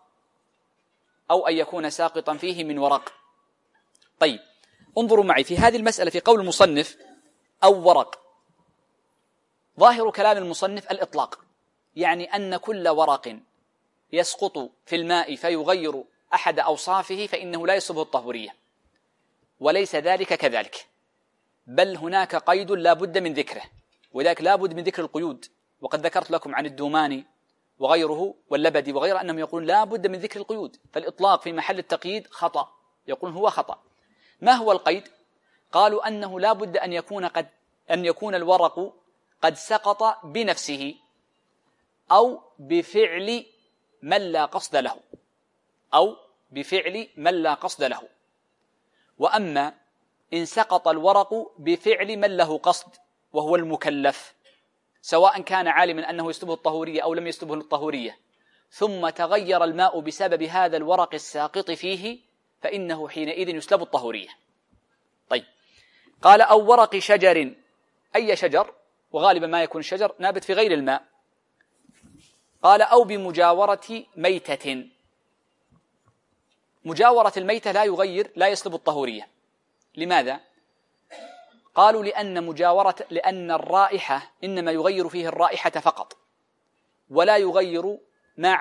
أو أن يكون ساقطا فيه من ورق. طيب، انظروا معي في هذه المسألة في قول المصنف أو ورق. ظاهر كلام المصنف الإطلاق، يعني أن كل ورق يسقط في الماء فيغير أحد أوصافه فإنه لا يصبه الطهورية، وليس ذلك كذلك، بل هناك قيد لا بد من ذكره، وذلك لا بد من ذكر القيود. وقد ذكرت لكم عن الدوماني وغيره واللبدي وغيره أنهم يقولون لا بد من ذكر القيود، فالإطلاق في محل التقييد خطأ، يقولون هو خطأ. ما هو القيد؟ قالوا أنه لا بد أن يكون الورق قد سقط بنفسه أو بفعل من لا قصد له، أو بفعل من لا قصد له. وأما إن سقط الورق بفعل من له قصد وهو المكلف، سواء كان عالما أنه يسلبه الطهورية أو لم يسلبه الطهورية، ثم تغير الماء بسبب هذا الورق الساقط فيه، فإنه حينئذ يسلب الطهورية. طيب، قال أو ورق شجر، أي شجر؟ وغالبا ما يكون الشجر نابت في غير الماء، قال أو بمجاورة ميتة. مجاورة الميتة لا يسلب الطهورية. لماذا؟ قالوا لأن الرائحة إنما يغير فيه الرائحة فقط، ولا يغير ما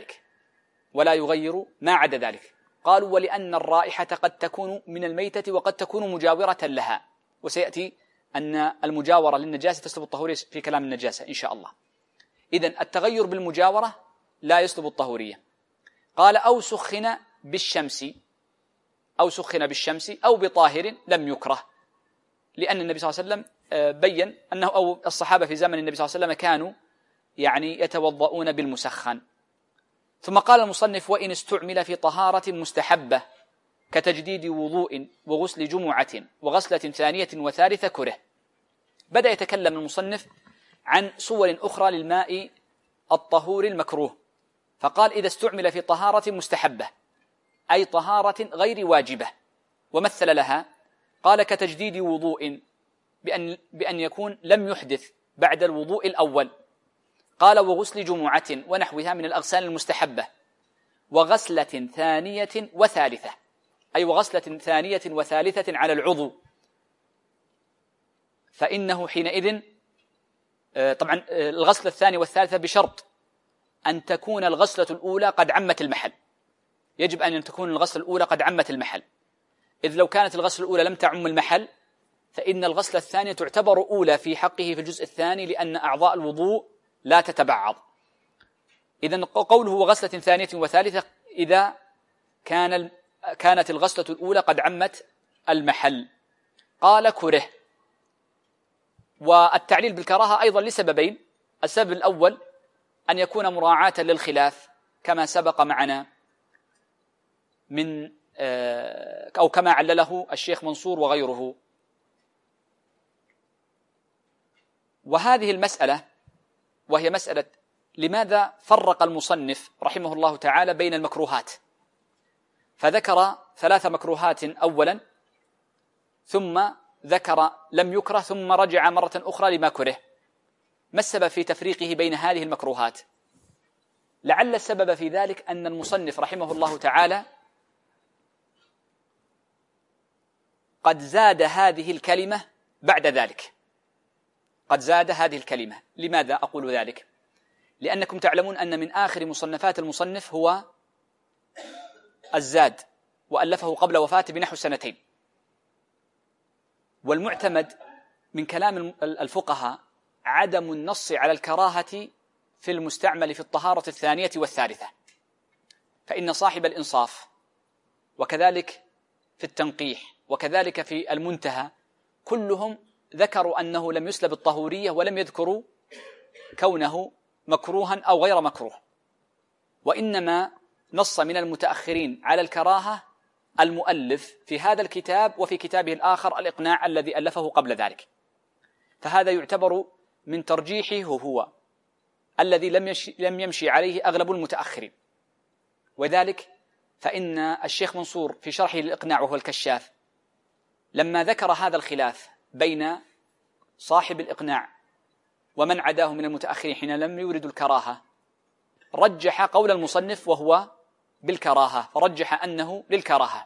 عدا ذلك. قالوا ولأن الرائحة قد تكون من الميتة وقد تكون مجاورة لها، وسيأتي أن المجاورة للنجاسة تسلب الطهورية في كلام النجاسة إن شاء الله. إذن التغير بالمجاورة لا يسلب الطهورية. قال أو سخن بالشمس أو بطاهر لم يكره، لأن النبي صلى الله عليه وسلم بين أنه أو الصحابة في زمن النبي صلى الله عليه وسلم كانوا يتوضؤون بالمسخن. ثم قال المصنف وإن استعمل في طهارة مستحبة كتجديد وضوء وغسل جمعة وغسلة ثانية وثالثة كره. بدأ يتكلم المصنف عن صور أخرى للماء الطهور المكروه، فقال إذا استعمل في طهارة مستحبة أي طهارة غير واجبة، ومثل لها قال كتجديد وضوء بأن يكون لم يحدث بعد الوضوء الأول. قال وغسل جمعة ونحوها من الأغسال المستحبة، وغسلة ثانية وثالثة أي وغسلة ثانية وثالثة على العضو، فإنه حينئذ طبعا الغسلة الثانية والثالثة بشرط أن تكون الغسلة الأولى قد عمت المحل. يجب أن تكون الغسلة الأولى قد عمت المحل، إذ لو كانت الغسلة الأولى لم تعم المحل فإن الغسلة الثانية تعتبر أولى في حقه في الجزء الثاني، لأن أعضاء الوضوء لا تتبعض. إذن قوله وغسلة ثانية وثالثة إذا كانت الغسلة الأولى قد عمت المحل. قال كره. والتعليل بالكراهة أيضا لسببين: السبب الأول أن يكون مراعاة للخلاف كما سبق معنا من أو كما علله الشيخ منصور وغيره. وهذه المسألة وهي مسألة لماذا فرق المصنف رحمه الله تعالى بين المكروهات، فذكر 3 مكروهات أولا، ثم ذكر لم يكره، ثم رجع مرة أخرى لما كره. ما السبب في تفريقه بين هذه المكروهات؟ لعل السبب في ذلك أن المصنف رحمه الله تعالى قد زاد هذه الكلمة بعد ذلك. لماذا أقول ذلك؟ لأنكم تعلمون أن من آخر مصنفات المصنف هو الزاد، وألفه قبل وفاته بنحو 2 سنين. والمعتمد من كلام الفقهاء عدم النص على الكراهة في المستعمل في الطهارة الثانية والثالثة، فإن صاحب الإنصاف وكذلك في التنقيح وكذلك في المنتهى كلهم ذكروا أنه لم يسلب الطهورية، ولم يذكروا كونه مكروها أو غير مكروه، وإنما نص من المتأخرين على الكراهة المؤلف في هذا الكتاب وفي كتابه الآخر الإقناع الذي ألفه قبل ذلك. فهذا يعتبر من ترجيحه هو الذي لم يمشي عليه أغلب المتأخرين. وذلك فإن الشيخ منصور في شرحه للإقناع وهو الكشاف لما ذكر هذا الخلاف بين صاحب الإقناع ومن عداه من المتأخرين حين لم يوردوا الكراهة، رجح قول المصنف وهو بالكراهة، فرجح أنه للكراهة.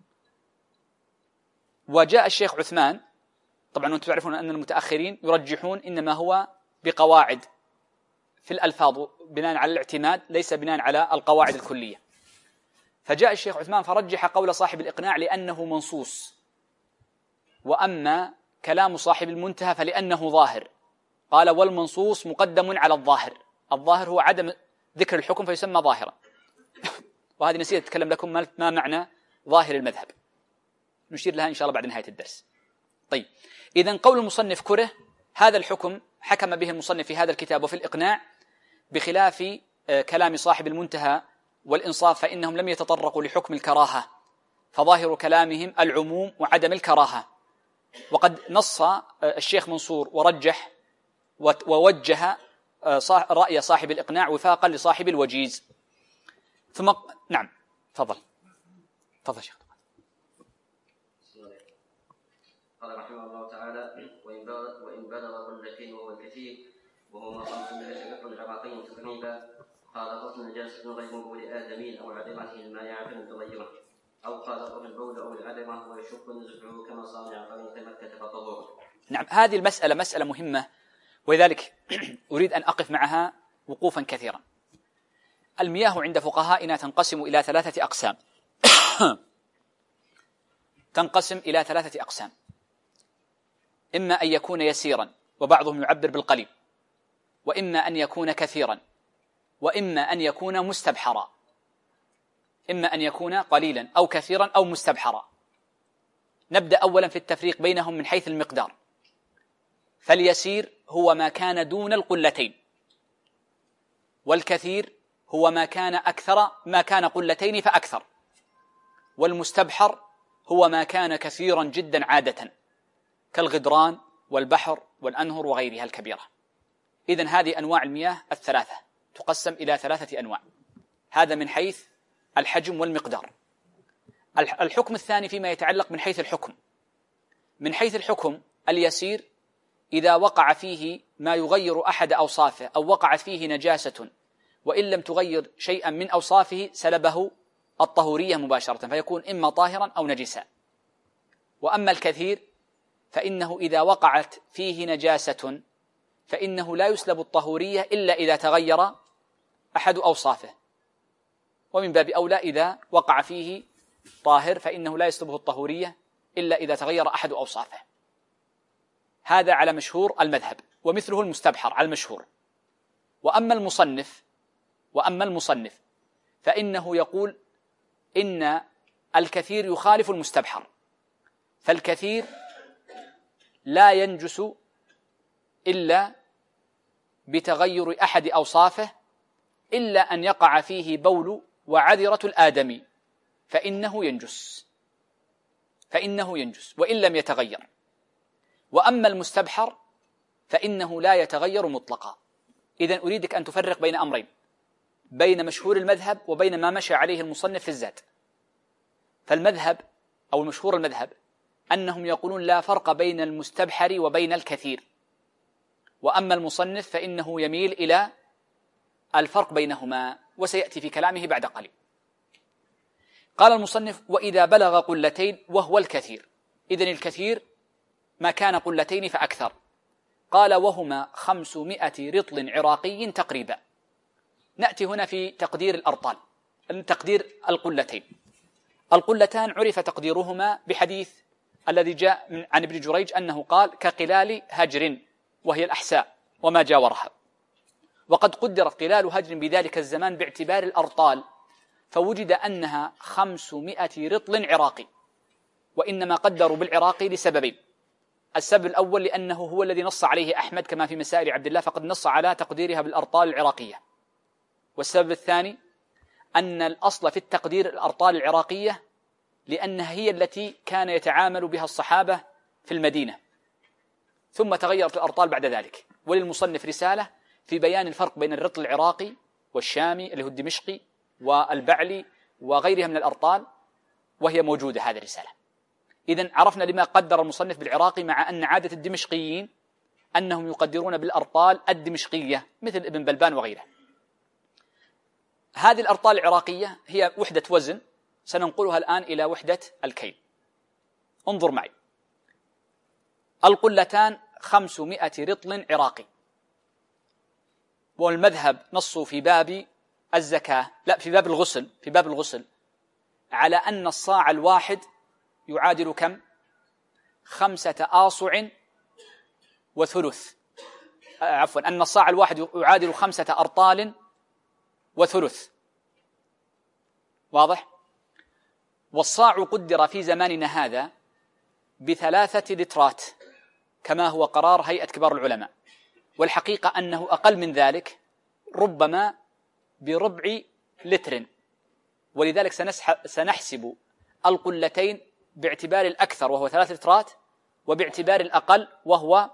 وجاء الشيخ عثمان، طبعا أنتم تعرفون أن المتأخرين يرجحون إنما هو بقواعد في الألفاظ بناء على الاعتماد، ليس بناء على القواعد الكلية. فجاء الشيخ عثمان فرجح قول صاحب الإقناع لأنه منصوص، وأما كلام صاحب المنتهى فلأنه ظاهر. قال والمنصوص مقدم على الظاهر. الظاهر هو عدم ذكر الحكم فيسمى ظاهرا. وهذه نسيت أتكلم لكم ما معنى ظاهر المذهب، نشير لها إن شاء الله بعد نهاية الدرس. طيب، إذن قول المصنف كره، هذا الحكم حكم به المصنف في هذا الكتاب وفي الإقناع، بخلاف كلام صاحب المنتهى والإنصاف فإنهم لم يتطرقوا لحكم الكراهة، فظاهر كلامهم العموم وعدم الكراهة. وقد نص الشيخ منصور ورجح ووجه رأي صاحب الإقناع وفاقا لصاحب الوجيز. ثم نعم، تفضل شيخ. قال رحمه الله تعالى: وإن بلغ كل حين وهو الكثير وهما 500 رطل عراقي تقريبا. قال رطل نجاسة غير بول آدمي أو عذرته المائعة فلم تغيره، أو قال رطل البول أو العذرة ويشك نزعه كما صانع طريق مكة فطهوره. نعم، هذه المسألة مسألة مهمة، ولذلك أريد أن أقف معها وقوفا كثيرا. المياه عند فقهائنا تنقسم إلى 3 أقسام. تنقسم إلى 3 أقسام: إما أن يكون يسيرا، وبعضهم يعبر بالقليل، وإما أن يكون كثيرا، وإما أن يكون مستبحرا. إما أن يكون قليلا أو كثيرا أو مستبحرا. نبدأ أولا في التفريق بينهم من حيث المقدار. فاليسير هو ما كان دون القلتين، والكثير هو ما كان قلتين فأكثر، والمستبحر هو ما كان كثيرا جدا عادة كالغدران والبحر والأنهر وغيرها الكبيرة. إذن هذه أنواع المياه ال3 تقسم إلى 3 أنواع. هذا من حيث الحجم والمقدار. الحكم الثاني فيما يتعلق من حيث الحكم. من حيث الحكم اليسير إذا وقع فيه ما يغير أحد أوصافه، أو وقعت فيه نجاسة وإن لم تغير شيئا من أوصافه سلبه الطهورية مباشرة، فيكون إما طاهرا أو نجسا. وأما الكثير فإنه إذا وقعت فيه نجاسة فإنه لا يسلب الطهورية إلا إذا تغير أحد أوصافه، ومن باب أولى إذا وقع فيه طاهر فإنه لا يسلبه الطهورية إلا إذا تغير أحد أوصافه. هذا على مشهور المذهب، ومثله المستبحر على المشهور. وأما المصنف فإنه يقول إن الكثير يخالف المستبحر، فالكثير لا ينجس إلا بتغير أحد أوصافه، إلا أن يقع فيه بول وعذرة الآدمي فإنه ينجس وإن لم يتغير. وأما المستبحر فإنه لا يتغير مطلقا. إذن أريدك أن تفرق بين أمرين: بين مشهور المذهب وبين ما مشى عليه المصنف في الزاد. فالمذهب أو مشهور المذهب أنهم يقولون لا فرق بين المستبحر وبين الكثير، وأما المصنف فإنه يميل إلى الفرق بينهما، وسيأتي في كلامه بعد قليل. قال المصنف: وإذا بلغ قلتين وهو الكثير. إذن الكثير ما كان قلتين فأكثر. قال: وهما 500 رطل عراقي تقريبا. نأتي هنا في تقدير الأرطال، تقدير القلتين. القلتان عرف تقديرهما بحديث الذي جاء عن ابن جريج أنه قال: كقلال هجر، وهي الأحساء وما جاورها. وقد قدرت قلال هجر بذلك الزمان باعتبار الأرطال، فوجد أنها 500 رطل عراقي. وإنما قدروا بالعراقي لسببين: السبب الأول لأنه هو الذي نص عليه أحمد كما في مسائل عبد الله، فقد نص على تقديرها بالأرطال العراقية. والسبب الثاني أن الأصل في التقدير الأرطال العراقية، لأنها هي التي كان يتعامل بها الصحابة في المدينة، ثم تغيرت الأرطال بعد ذلك. وللمصنف رسالة في بيان الفرق بين الرطل العراقي والشامي اللي هو الدمشقي والبعلي وغيرها من الأرطال، وهي موجودة هذه الرسالة. إذن عرفنا لما قدر المصنف بالعراقي، مع أن عادة الدمشقيين أنهم يقدرون بالأرطال الدمشقية مثل ابن بلبان وغيره. هذه الأرطال العراقية هي وحدة وزن، سننقلها الآن إلى وحدة الكيل. انظر معي: القلتان 500 رطل عراقي، والمذهب نصوا في باب الزكاة، لا، في باب الغسل على أن الصاع الواحد يعادل كم؟ 5 آصع وثلث. أن الصاع الواحد يعادل 5 أرطال وثلث. واضح؟ والصاع قدر في زماننا هذا ب3 لترات كما هو قرار هيئة كبار العلماء، والحقيقة أنه أقل من ذلك، ربما بربع لتر. ولذلك سنحسب القلتين باعتبار الأكثر وهو 3 لترات، وباعتبار الأقل وهو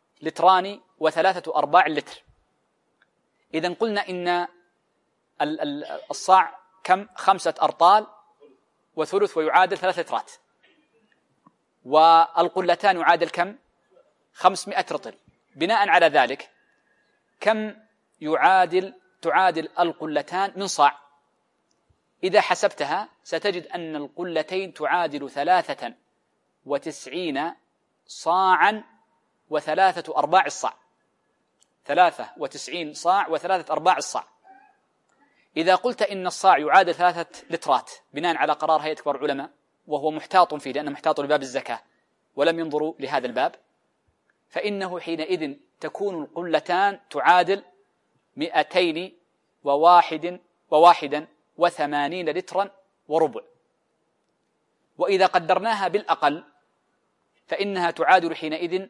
2.3 لتر. إذن قلنا إن الصاع كم؟ 5 أرطال وثلث، ويعادل 3 لترات. والقلتان يعادل كم؟ 500 رطل. بناء على ذلك كم تعادل القلتان من صاع؟ إذا حسبتها ستجد أن القلتين تعادل 93 صاعا و3/4 الصاع. 93 صاع و3/4 الصاع. إذا قلت إن الصاع يعادل 3 لترات بناء على قرار هيئة كبار العلماء، وهو محتاط فيه لأنه محتاط لباب الزكاة ولم ينظروا لهذا الباب، فإنه حينئذ تكون القلتان تعادل 281 لترا وربع. وإذا قدرناها بالأقل فإنها تعادل حينئذ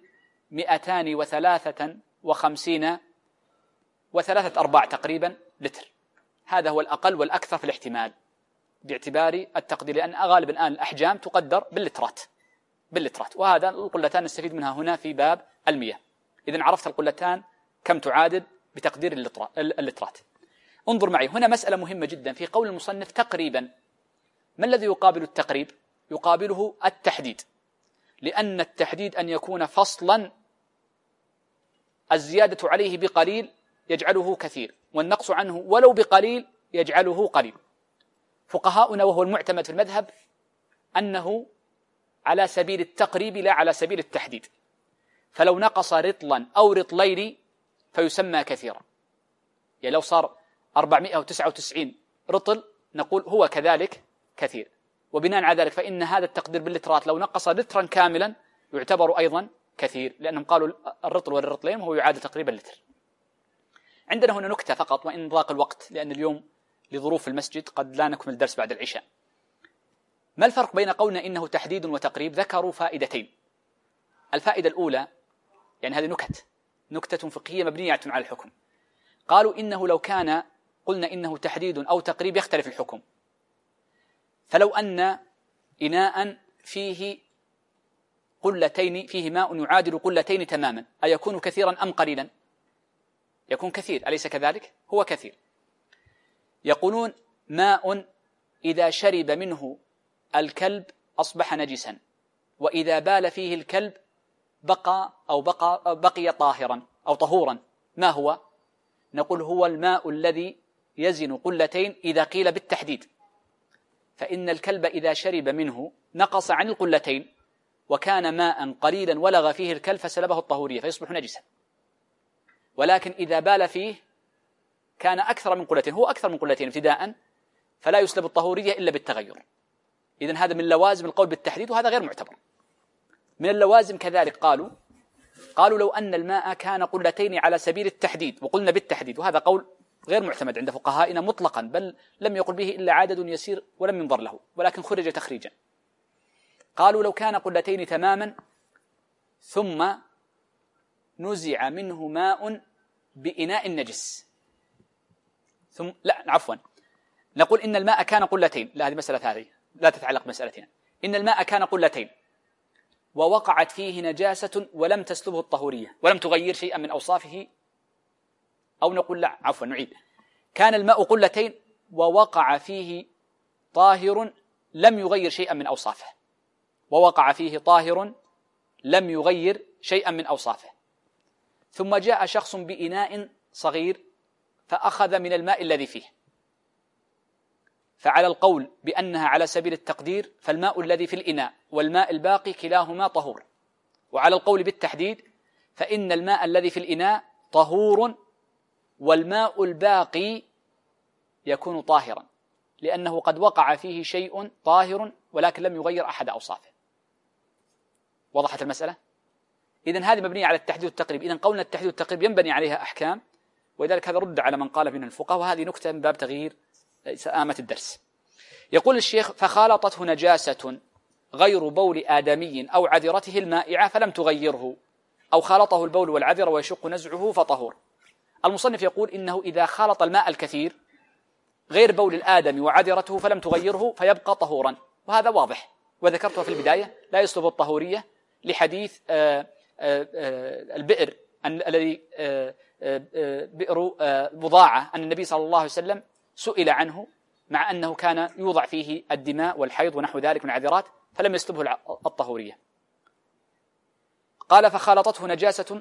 253 و3/4 تقريبا لتر. هذا هو الأقل والأكثر في الاحتمال باعتبار التقدير، لأن غالبا الآن الأحجام تقدر باللترات، وهذا القلتان نستفيد منها هنا في باب المياه. إذن عرفت القلتان كم تعادل بتقدير اللترات. انظر معي هنا مسألة مهمة جدا في قول المصنف تقريبا. ما الذي يقابل التقريب؟ يقابله التحديد، لأن التحديد أن يكون فصلا الزيادة عليه بقليل يجعله كثير، والنقص عنه ولو بقليل يجعله قليل. فقهاؤنا وهو المعتمد في المذهب أنه على سبيل التقريب لا على سبيل التحديد، فلو نقص رطلا أو رطلين فيسمى كثيرا. يعني لو صار 499 رطل نقول هو كذلك كثير، وبناء على ذلك فإن هذا التقدير باللترات لو نقص لترا كاملا يعتبر أيضا كثير، لأنهم قالوا الرطل والرطلين وهو يعادل تقريبا لتر. عندنا هنا نكتة فقط وإن ضاق الوقت، لأن اليوم لظروف المسجد قد لا نكمل الدرس بعد العشاء. ما الفرق بين قولنا إنه تحديد وتقريب؟ ذكروا فائدتين. الفائدة الأولى، يعني هذه نكتة فقهية مبنية على الحكم. قالوا إنه لو كان قلنا إنه تحديد أو تقريب يختلف الحكم. فلو أن إناء فيه قلتين، فيه ماء يعادل قلتين تماما، أيكون كثيرا أم قليلا؟ يكون كثير، أليس كذلك؟ هو كثير. يقولون ماء إذا شرب منه الكلب أصبح نجسا، وإذا بال فيه الكلب بقي طاهرا أو طهورا. ما هو؟ نقول هو الماء الذي يزن قلتين إذا قيل بالتحديد، فإن الكلب إذا شرب منه نقص عن القلتين وكان ماء قليلا ولغ فيه الكلب فسلبه الطهورية فيصبح نجسا. ولكن إذا بال فيه كان أكثر من قلتين، هو أكثر من قلتين ابتداء، فلا يسلب الطهورية إلا بالتغير. إذن هذا من لوازم القول بالتحديد، وهذا غير معتبر. من اللوازم كذلك قالوا لو أن الماء كان قلتين على سبيل التحديد، وقلنا بالتحديد، وهذا قول غير معتمد عند فقهائنا مطلقا، بل لم يقل به إلا عدد يسير ولم ينظر له، ولكن خرج تخريجا. قالوا لو كان قلتين تماما ثم نزع منه ماء بإناء نجس، نقول إن الماء كان قلتين، لا هذه مسألة، هذه لا تتعلق بمسألتنا. إن الماء كان قلتين ووقعت فيه نجاسة ولم تسلبه الطهورية ولم تغير شيئا من أوصافه، أو نقول نعيد. كان الماء قلتين ووقع فيه طاهر لم يغير شيئا من أوصافه، ووقع فيه طاهر لم يغير شيئا من أوصافه، ثم جاء شخص بإناء صغير فأخذ من الماء الذي فيه، فعلى القول بأنها على سبيل التقدير فالماء الذي في الإناء والماء الباقي كلاهما طهور، وعلى القول بالتحديد فإن الماء الذي في الإناء طهور والماء الباقي يكون طاهرا، لأنه قد وقع فيه شيء طاهر ولكن لم يغير أحد أوصافه. وضحت المسألة؟ إذن هذه مبنية على التحديد والتقريب. إذن قولنا التحديد والتقريب ينبني عليها أحكام، ولذلك هذا رد على من قال من الفقهاء، وهذه نكتة من باب تغيير سآمة الدرس. يقول الشيخ: فخالطته نجاسة غير بول آدمي أو عذرته المائعة فلم تغيره، أو خالطه البول والعذر ويشق نزعه فطهور. المصنف يقول إنه إذا خالط الماء الكثير غير بول الآدمي وعذرته فلم تغيره فيبقى طهورا، وهذا واضح، وذكرتها في البداية، لا يسلب الطهورية لحديث البئر الذي بئر بضاعة، أن النبي صلى الله عليه وسلم سئل عنه مع أنه كان يوضع فيه الدماء والحيض ونحو ذلك من العذرات فلم يسلبه الطهورية. قال: فخالطته نجاسة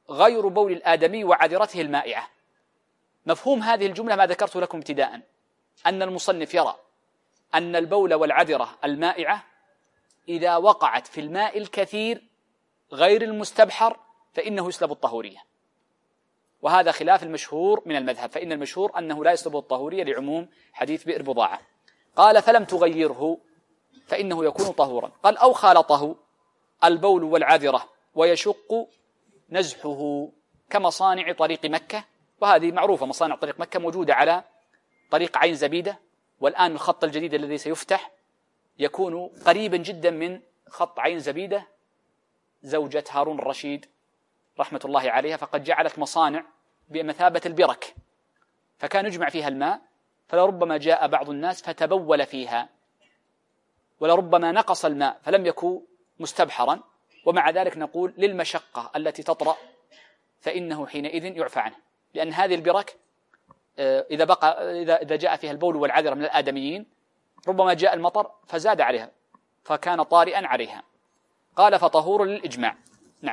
غير بول الآدمي وعذرته المائعة. مفهوم هذه الجملة ما ذكرت لكم ابتداء، أن المصنف يرى أن البول والعذرة المائعة إذا وقعت في الماء الكثير غير المستبحر فإنه يسلب الطهورية، وهذا خلاف المشهور من المذهب، فإن المشهور أنه لا يسلب الطهورية لعموم حديث بئر بضاعة. قال فلم تغيره فإنه يكون طهورا. قال أو خالطه البول والعذرة ويشق نزحه كمصانع طريق مكة، وهذه معروفة، مصانع طريق مكة موجودة على طريق عين زبيدة، والآن الخط الجديد الذي سيفتح يكون قريبا جدا من خط عين زبيدة زوجة هارون الرشيد رحمة الله عليها، فقد جعلت مصانع بمثابة البرك، فكان يجمع فيها الماء، فلربما جاء بعض الناس فتبول فيها، ولربما نقص الماء فلم يكن مستبحرا، ومع ذلك نقول للمشقة التي تطرأ فإنه حينئذ يعفى عنه، لأن هذه البرك إذا جاء فيها البول والعذرة من الآدميين ربما جاء المطر فزاد عليها فكان طارئا عليها. قال فطهور للإجماع. نعم.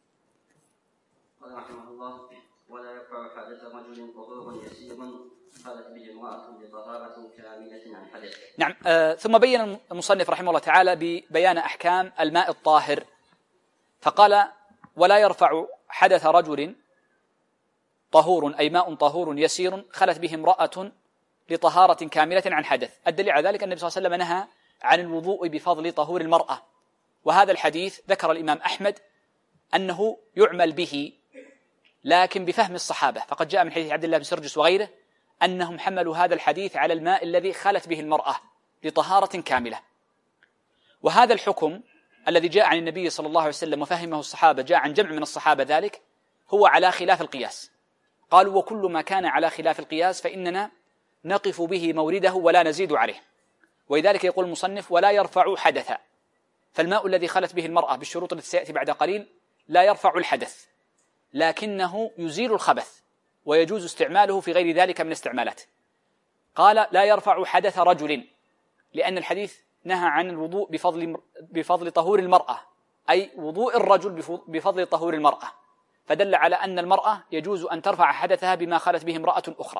قال رحمه الله ولا يرفع حدث رجل طهور يسير خلت به امرأة بطهارة كاملة عن حدث. نعم. ثم بين المصنف رحمه الله تعالى ببيان أحكام الماء الطاهر، فقال ولا يرفع حدث رجل طهور أي ماء طهور يسير خلت به امرأة لطهارة كاملة عن حدث. الدليل على ذلك النبي صلى الله عليه وسلم نهى عن الوضوء بفضل طهور المرأة، وهذا الحديث ذكر الإمام أحمد أنه يعمل به لكن بفهم الصحابة، فقد جاء من حديث عبد الله بن سرجس وغيره أنهم حملوا هذا الحديث على الماء الذي خلت به المرأة لطهارة كاملة. وهذا الحكم الذي جاء عن النبي صلى الله عليه وسلم وفهمه الصحابة، جاء عن جمع من الصحابة ذلك، هو على خلاف القياس. قالوا وكل ما كان على خلاف القياس فإننا نقف به مورده ولا نزيد عليه، ولذلك يقول المصنف ولا يرفع حدثا، فالماء الذي خلت به المرأة بالشروط التي سيأتي بعد قليل لا يرفع الحدث، لكنه يزيل الخبث ويجوز استعماله في غير ذلك من استعمالات. قال لا يرفع حدث رجل، لأن الحديث نهى عن الوضوء بفضل طهور المرأة، أي وضوء الرجل بفضل طهور المرأة، فدل على أن المرأة يجوز أن ترفع حدثها بما خلت به امرأة أخرى.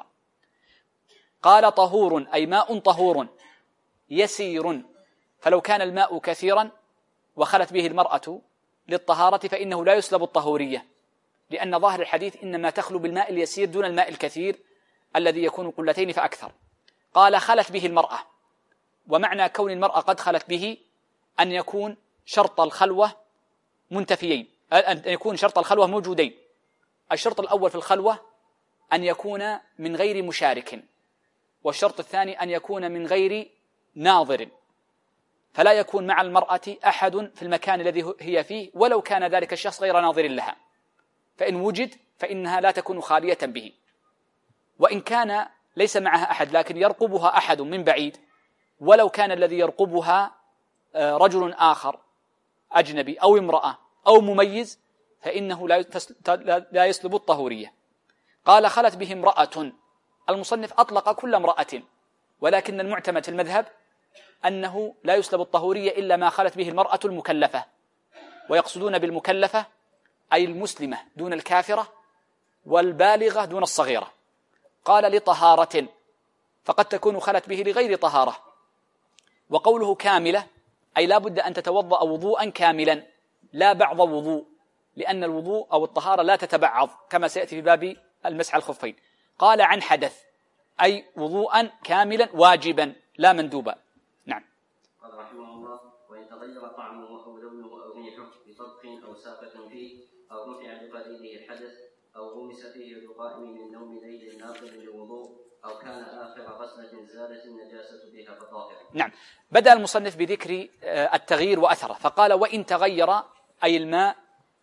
قال طهور أي ماء طهور يسير، فلو كان الماء كثيرا وخلت به المرأة للطهارة فإنه لا يسلب الطهورية، لأن ظاهر الحديث إنما تخلو بالماء اليسير دون الماء الكثير الذي يكون قلتين فأكثر. قال خلت به المرأة، ومعنى كون المرأة قد خلت به أن يكون شرط الخلوة منتفيين، أن يكون شرط الخلوة موجودين. الشرط الأول في الخلوة أن يكون من غير مشارك، والشرط الثاني أن يكون من غير ناظر، فلا يكون مع المرأة أحد في المكان الذي هي فيه ولو كان ذلك الشخص غير ناظر لها، فإن وجد فإنها لا تكون خالية به. وإن كان ليس معها أحد لكن يرقبها أحد من بعيد، ولو كان الذي يرقبها رجل آخر أجنبي أو امرأة أو مميز فإنه لا يسلب الطهورية. قال خلت به امرأة، المصنف أطلق كل امرأة، ولكن المعتمد في المذهب أنه لا يسلب الطهورية إلا ما خلت به المرأة المكلفة، ويقصدون بالمكلفة أي المسلمة دون الكافرة، والبالغة دون الصغيرة. قال لطهارة، فقد تكون خلت به لغير طهارة. وقوله كاملة أي لا بد أن تتوضأ وضوءا كاملا لا بعض وضوء، لأن الوضوء أو الطهارة لا تتبعض كما سيأتي في باب المسح على الخفين. قال عن حدث أي وضوءا كاملا واجبا لا مندوبا. نعم. قال رحمه الله وإن تغير طعمه أو لونه أو ريحه بطبخ أو ساقط فيه أو رفع بقليله الحدث أو غمس فيه لقائم من نوم ليل ناقض للوضوء أو كان آخر غسلة زالت النجاسة بها فطاهر. نعم. بدأ المصنف بذكر التغيير وأثره، فقال وإن تغير أي الماء،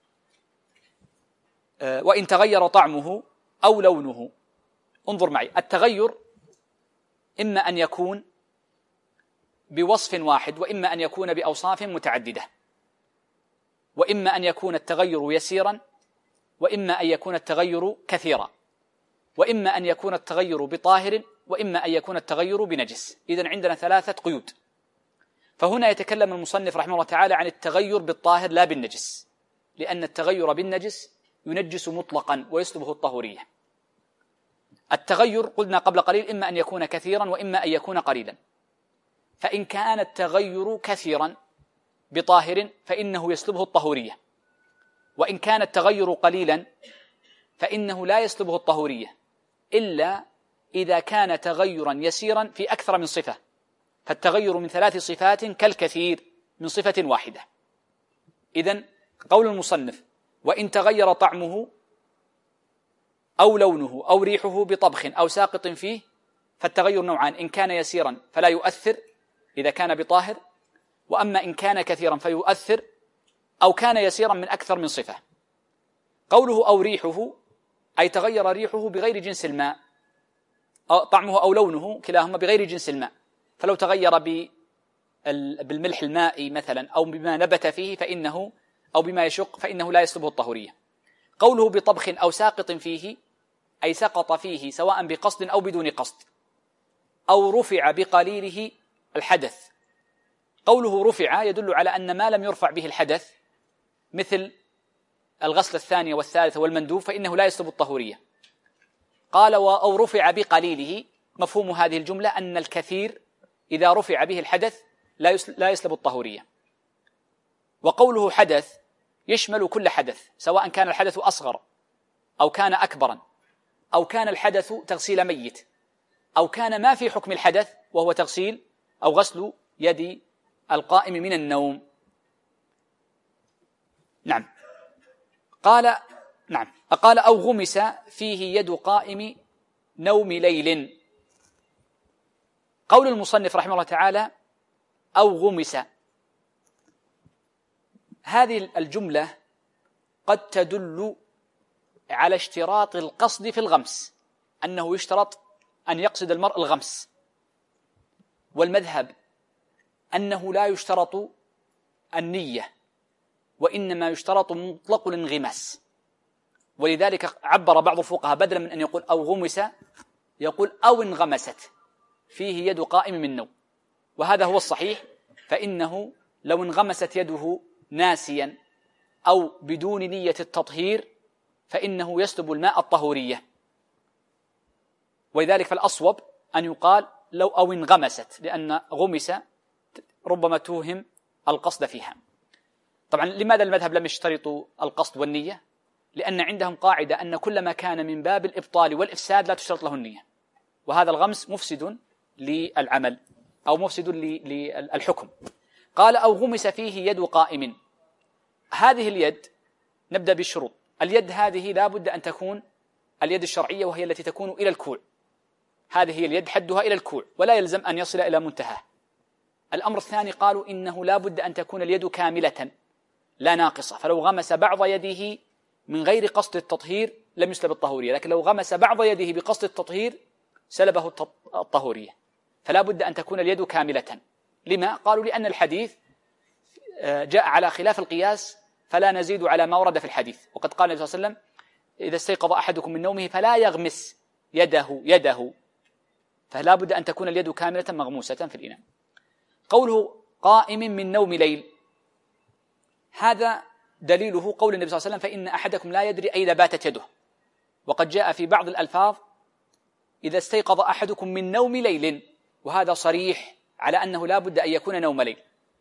وإن تغير طعمه أو لونه. انظر معي، التغير إما أن يكون بوصف واحد، وإما أن يكون بأوصاف متعددة، وإما أن يكون التغير يسيرا، وإما أن يكون التغير كثيرا، وإما أن يكون التغير بطاهر، وإما أن يكون التغير بنجس. إذن عندنا ثلاثة قيود. فهنا يتكلم المصنف رحمه الله تعالى عن التغير بالطاهر لا بالنجس، لأن التغير بالنجس ينجس مطلقا ويسلبه الطهورية. التغير قلنا قبل قليل إما أن يكون كثيرا وإما أن يكون قليلا، فإن كان التغير كثيرا بطاهر فإنه يسلبه الطهورية، وإن كان التغير قليلا فإنه لا يسلبه الطهورية إلا إذا كان تغيرا يسيرا في أكثر من صفة، فالتغير من 3 صفات كالكثير من صفة واحدة. إذن قول المصنف وإن تغير طعمه أو لونه أو ريحه بطبخ أو ساقط فيه، فالتغير نوعان: إن كان يسيرا فلا يؤثر إذا كان بطاهر، وأما إن كان كثيرا فيؤثر أو كان يسيرا من أكثر من صفة. قوله أو ريحه أي تغير ريحه بغير جنس الماء، أو طعمه أو لونه كلاهما بغير جنس الماء، فلو تغير بالملح المائي مثلا أو بما نبت فيه فإنه أو بما يشق فإنه لا يسلبه الطهورية. قوله بطبخ أو ساقط فيه أي سقط فيه سواء بقصد أو بدون قصد، أو رفع بقليله الحدث. قوله رفع يدل على أن ما لم يرفع به الحدث مثل الغسل الثانية والثالثة والمندوب فإنه لا يسلب الطهورية. قال أو رفع بقليله، مفهوم هذه الجملة أن الكثير إذا رفع به الحدث لا يسلب الطهورية. وقوله حدث يشمل كل حدث، سواء كان الحدث أصغر أو كان أكبرا، أو كان الحدث تغسيل ميت، أو كان ما في حكم الحدث وهو تغسيل أو غسل يد القائم من النوم. نعم. قال أو غمس فيه يد قائم نوم ليل. قول المصنف رحمه الله تعالى أو غمس، هذه الجملة قد تدل على اشتراط القصد في الغمس، أنه يشترط أن يقصد المرء الغمس، والمذهب أنه لا يشترط النية وإنما يشترط مطلق الانغماس، ولذلك عبر بعض الفقهاء بدلا من أن يقول أو غمس يقول أو انغمست فيه يد قائم من نوم، وهذا هو الصحيح، فإنه لو انغمست يده ناسيا أو بدون نية التطهير فإنه يسلب الماء الطهورية، ولذلك فالأصوب أن يقال لو أو انغمست، لأن غمس ربما توهم القصد فيها. طبعا لماذا المذهب لم يشترطوا القصد والنية؟ لأن عندهم قاعدة أن كل ما كان من باب الإبطال والإفساد لا تشترط له النية، وهذا الغمس مفسد للعمل أو مفسد للحكم. قال أو غمس فيه يد قائم، هذه اليد نبدأ بالشروط. اليد هذه لا بد أن تكون اليد الشرعية، وهي التي تكون إلى الكوع، هذه هي اليد حدها إلى الكوع ولا يلزم أن يصل إلى منتهى. الأمر الثاني قالوا إنه لا بد أن تكون اليد كاملة لا ناقصة، فلو غمس بعض يده من غير قصد التطهير لم يسلب الطهورية، لكن لو غمس بعض يده بقصد التطهير سلبه الطهورية، فلا بد أن تكون اليد كاملة. لما؟ قالوا لأن الحديث جاء على خلاف القياس فلا نزيد على ما ورد في الحديث، وقد قال النبي صلى الله عليه وسلم إذا استيقظ أحدكم من نومه فلا يغمس يده، فلا بد أن تكون اليد كاملة مغموسة في الإناء. قوله قائم من نوم ليل، هذا دليله قول النبي صلى الله عليه وسلم فإن أحدكم لا يدري أين باتت يده، وقد جاء في بعض الألفاظ إذا استيقظ أحدكم من نوم ليل، وهذا صريح على أنه لا بد أن يكون نوم ليل.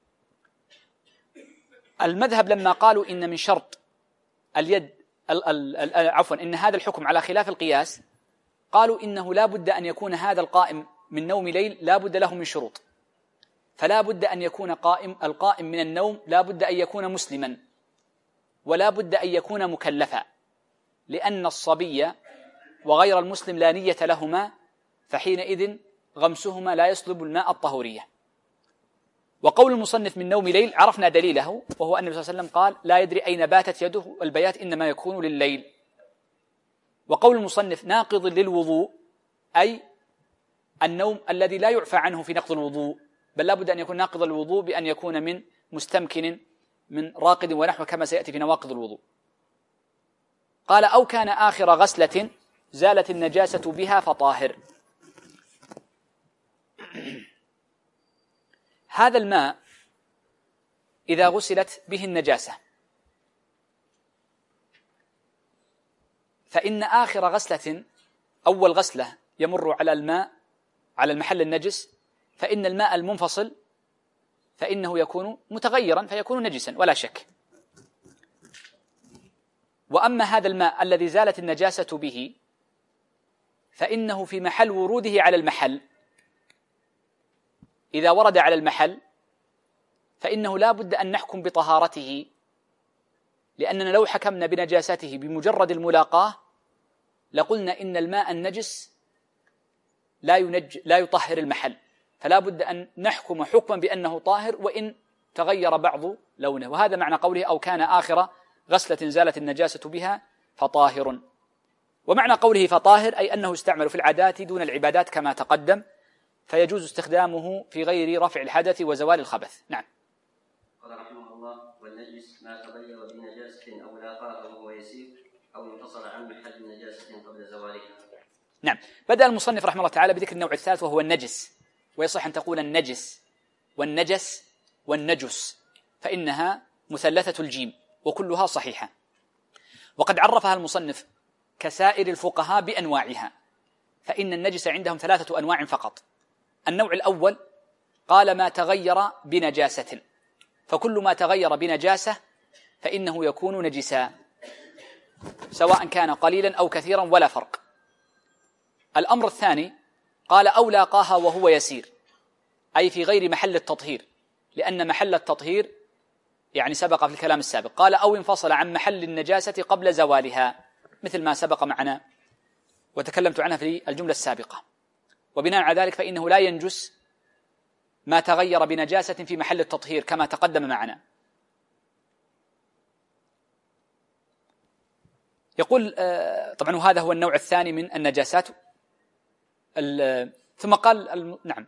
المذهب لما قالوا إن من شرط اليد إن هذا الحكم على خلاف القياس، قالوا إنه لا بد أن يكون هذا القائم من نوم ليل لا بد له من شروط، فلا بد أن يكون القائم من النوم لا بد أن يكون مسلما، ولا بد أن يكون مكلفا، لأن الصبي وغير المسلم لا نية لهما، فحينئذ غمسهما لا يسلب الماء الطهورية. وقول المصنف من نوم ليل عرفنا دليله، وهو أن النبي صلى الله عليه وسلم قال لا يدري أين باتت يده، البيات إنما يكون لليل. وقول المصنف ناقض للوضوء أي النوم الذي لا يعفى عنه في نقض الوضوء، بل لا بد أن يكون ناقض الوضوء بأن يكون من مستمكن من راقد ونحو كما سيأتي في نواقض الوضوء. قال أو كان آخر غسلة زالت النجاسة بها فطاهر. هذا الماء إذا غسلت به النجاسة فإن آخر غسلة أول غسلة يمر على الماء على المحل النجس، فإن الماء المنفصل فإنه يكون متغيرا فيكون نجسا ولا شك. وأما هذا الماء الذي زالت النجاسة به فإنه في محل وروده على المحل، إذا ورد على المحل فإنه لا بد أن نحكم بطهارته، لأننا لو حكمنا بنجاسته بمجرد الملاقاة لقلنا إن الماء النجس لا يطهر المحل، فلا بد أن نحكم حكما بأنه طاهر وإن تغير بعض لونه. وهذا معنى قوله أو كان آخر غسلة زالت النجاسة بها فطاهر. ومعنى قوله فطاهر أي أنه استعمل في العادات دون العبادات كما تقدم، فيجوز استخدامه في غير رفع الحدث وزوال الخبث. نعم. قال رحمه الله: والنجس ما تغير بنجاسة أو لاقاه وهو يسير أو انفصل عن محل نجاسة قبل زوالها. نعم. بدأ المصنف رحمه الله تعالى بذكر النوع الثالث وهو النجس، ويصح أن تقول النجس والنجس والنجس، فإنها مثلثة الجيم وكلها صحيحة. وقد عرفها المصنف كسائر الفقهاء بأنواعها، فإن النجس عندهم 3 أنواع فقط. النوع الأول قال ما تغير بنجاسة، فكل ما تغير بنجاسة فإنه يكون نجسا سواء كان قليلا أو كثيرا ولا فرق. الأمر الثاني قال أو لاقاها وهو يسير، أي في غير محل التطهير، لأن محل التطهير يعني سبق في الكلام السابق. قال أو انفصل عن محل النجاسة قبل زوالها، مثل ما سبق معنا وتكلمت عنها في الجملة السابقة. وبناء على ذلك فإنه لا ينجس ما تغير بنجاسة في محل التطهير كما تقدم معنا. يقول طبعا وهذا هو النوع الثاني من النجاسات. ثم قال نعم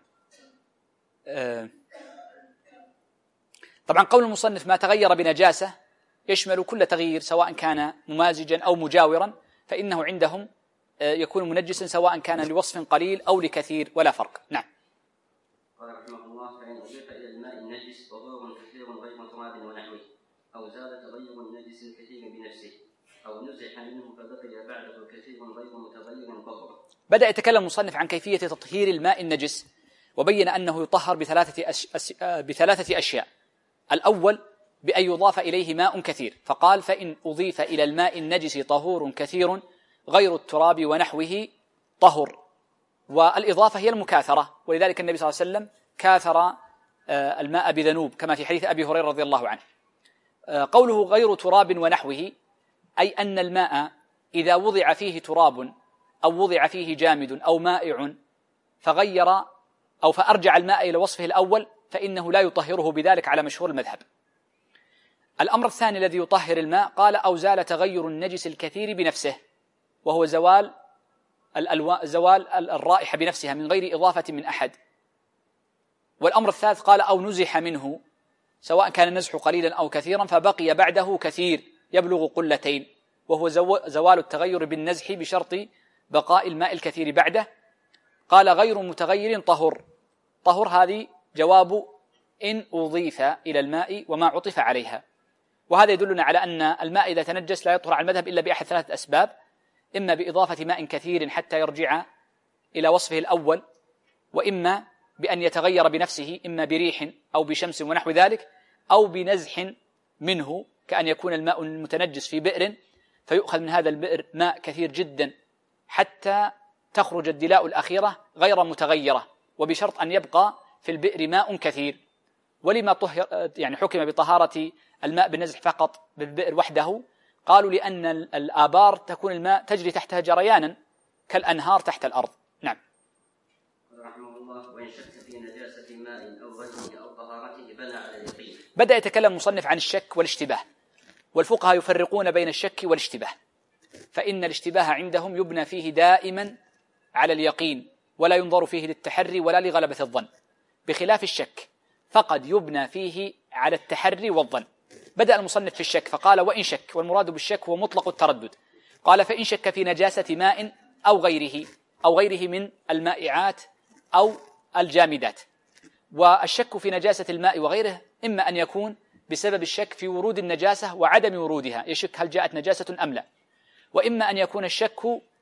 طبعا قول المصنف ما تغير بنجاسة يشمل كل تغيير سواء كان ممازجا أو مجاورا، فإنه عندهم يكون منجسا سواء كان لوصف قليل أو لكثير ولا فرق. نعم. قال رحمه الله: فإن أضيف إلى الماء النجس طهور كثير غير تراب ونحوه، أو زال تغير النجس الكثير بنفسه، أو نزح منه فبقي بعده كثير غير متغير طهر. بدأ يتكلم المصنف عن كيفية تطهير الماء النجس، وبين أنه يطهر بثلاثة أشياء. الأول بأن يضاف إليه ماء كثير، فقال فإن أضيف إلى الماء النجس طهور كثير غير التراب ونحوه طهر. والإضافة هي المكاثرة، ولذلك النبي صلى الله عليه وسلم كاثر الماء بذنوب كما في حديث أبي هريرة رضي الله عنه. قوله غير تراب ونحوه أي أن الماء إذا وضع فيه تراب أو وضع فيه جامد أو مائع فغير أو فأرجع الماء إلى وصفه الأول فإنه لا يطهره بذلك على مشهور المذهب. الأمر الثاني الذي يطهر الماء قال أو زال تغير النجس الكثير بنفسه، وهو زوال الرائحة بنفسها من غير إضافة من أحد. والأمر الثالث قال أو نزح منه، سواء كان النزح قليلا أو كثيرا فبقي بعده كثير يبلغ قلتين، وهو زوال التغير بالنزح بشرط بقاء الماء الكثير بعده. قال غير متغير طهر هذه جواب إن أضيف إلى الماء وما عطف عليها. وهذا يدلنا على أن الماء إذا تنجس لا يطهر على المذهب إلا بأحد 3 أسباب: إما بإضافة ماء كثير حتى يرجع إلى وصفه الأول، وإما بأن يتغير بنفسه إما بريح أو بشمس ونحو ذلك، أو بنزح منه كأن يكون الماء المتنجس في بئر فيؤخذ من هذا البئر ماء كثير جدا حتى تخرج الدلاء الأخيرة غير متغيرة، وبشرط أن يبقى في البئر ماء كثير. ولما طهر يعني حكم بطهارة الماء بالنزح فقط بالبئر وحده؟ قالوا لأن الآبار تكون الماء تجري تحتها جريانا كالأنهار تحت الأرض. نعم. رحمه الله: وإن شك في نجاسة ماء أو غيره أو طهارته بنى على اليقين. بدأ يتكلم المصنف عن الشك والاشتباه، والفقهاء يفرقون بين الشك والاشتباه، فإن الاشتباه عندهم يبنى فيه دائما على اليقين ولا ينظر فيه للتحري ولا لغلبة الظن، بخلاف الشك فقد يبنى فيه على التحري والظن. بدأ المصنف في الشك فقال وإن شك، والمراد بالشك هو مطلق التردد. قال فإن شك في نجاسة ماء أو غيره من المائعات أو الجامدات. والشك في نجاسة الماء وغيره إما أن يكون بسبب الشك في ورود النجاسة وعدم ورودها، يشك هل جاءت نجاسة أم لا. وإما أن يكون الشك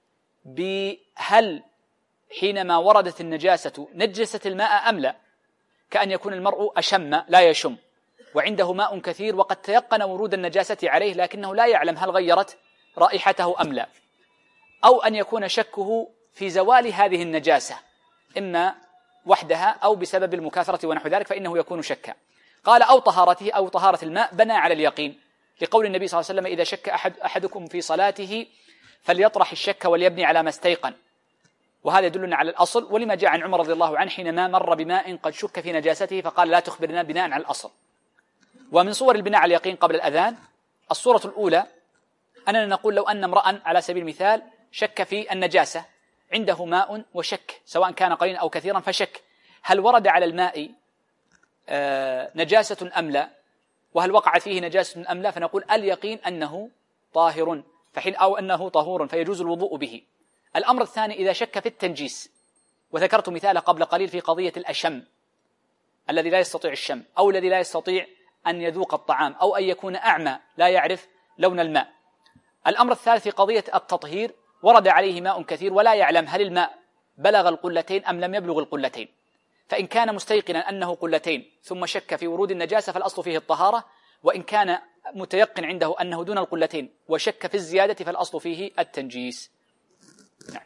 بهل حينما وردت النجاسة نجست الماء أم لا، كأن يكون المرء أشم لا يشم وعنده ماء كثير وقد تيقن ورود النجاسة عليه لكنه لا يعلم هل غيرت رائحته أم لا، أو أن يكون شكه في زوال هذه النجاسة إما وحدها أو بسبب المكاثرة ونحو ذلك، فإنه يكون شكا. قال أو طهارته أو طهارة الماء، بنى على اليقين لقول النبي صلى الله عليه وسلم: إذا شك أحدكم في صلاته فليطرح الشك وليبني على ما استيقن. وهذا يدلنا على الأصل، ولما جاء عن عمر رضي الله عنه حينما مر بماء قد شك في نجاسته فقال: لا تخبرنا، بناء على الأصل. ومن صور البناء على اليقين قبل الأذان الصورة الأولى أننا نقول لو أن امرأ على سبيل المثال شك في النجاسة، عنده ماء وشك سواء كان قليلا أو كثيرا، فشك هل ورد على الماء نجاسة أم لا، وهل وقعت فيه نجاسة أم لا، فنقول اليقين أنه طاهر فحين أو أنه طهور فيجوز الوضوء به. الأمر الثاني إذا شك في التنجيس، وذكرت مثاله قبل قليل في قضية الأشم الذي لا يستطيع الشم، أو الذي لا يستطيع أن يذوق الطعام، أو أن يكون أعمى لا يعرف لون الماء. الأمر الثالث في قضية التطهير، ورد عليه ماء كثير ولا يعلم هل الماء بلغ القلتين أم لم يبلغ القلتين، فإن كان مستيقنا أنه قلتين ثم شك في ورود النجاسة فالأصل فيه الطهارة، وإن كان متيقن عنده أنه دون القلتين وشك في الزيادة فالأصل فيه التنجيس. نعم.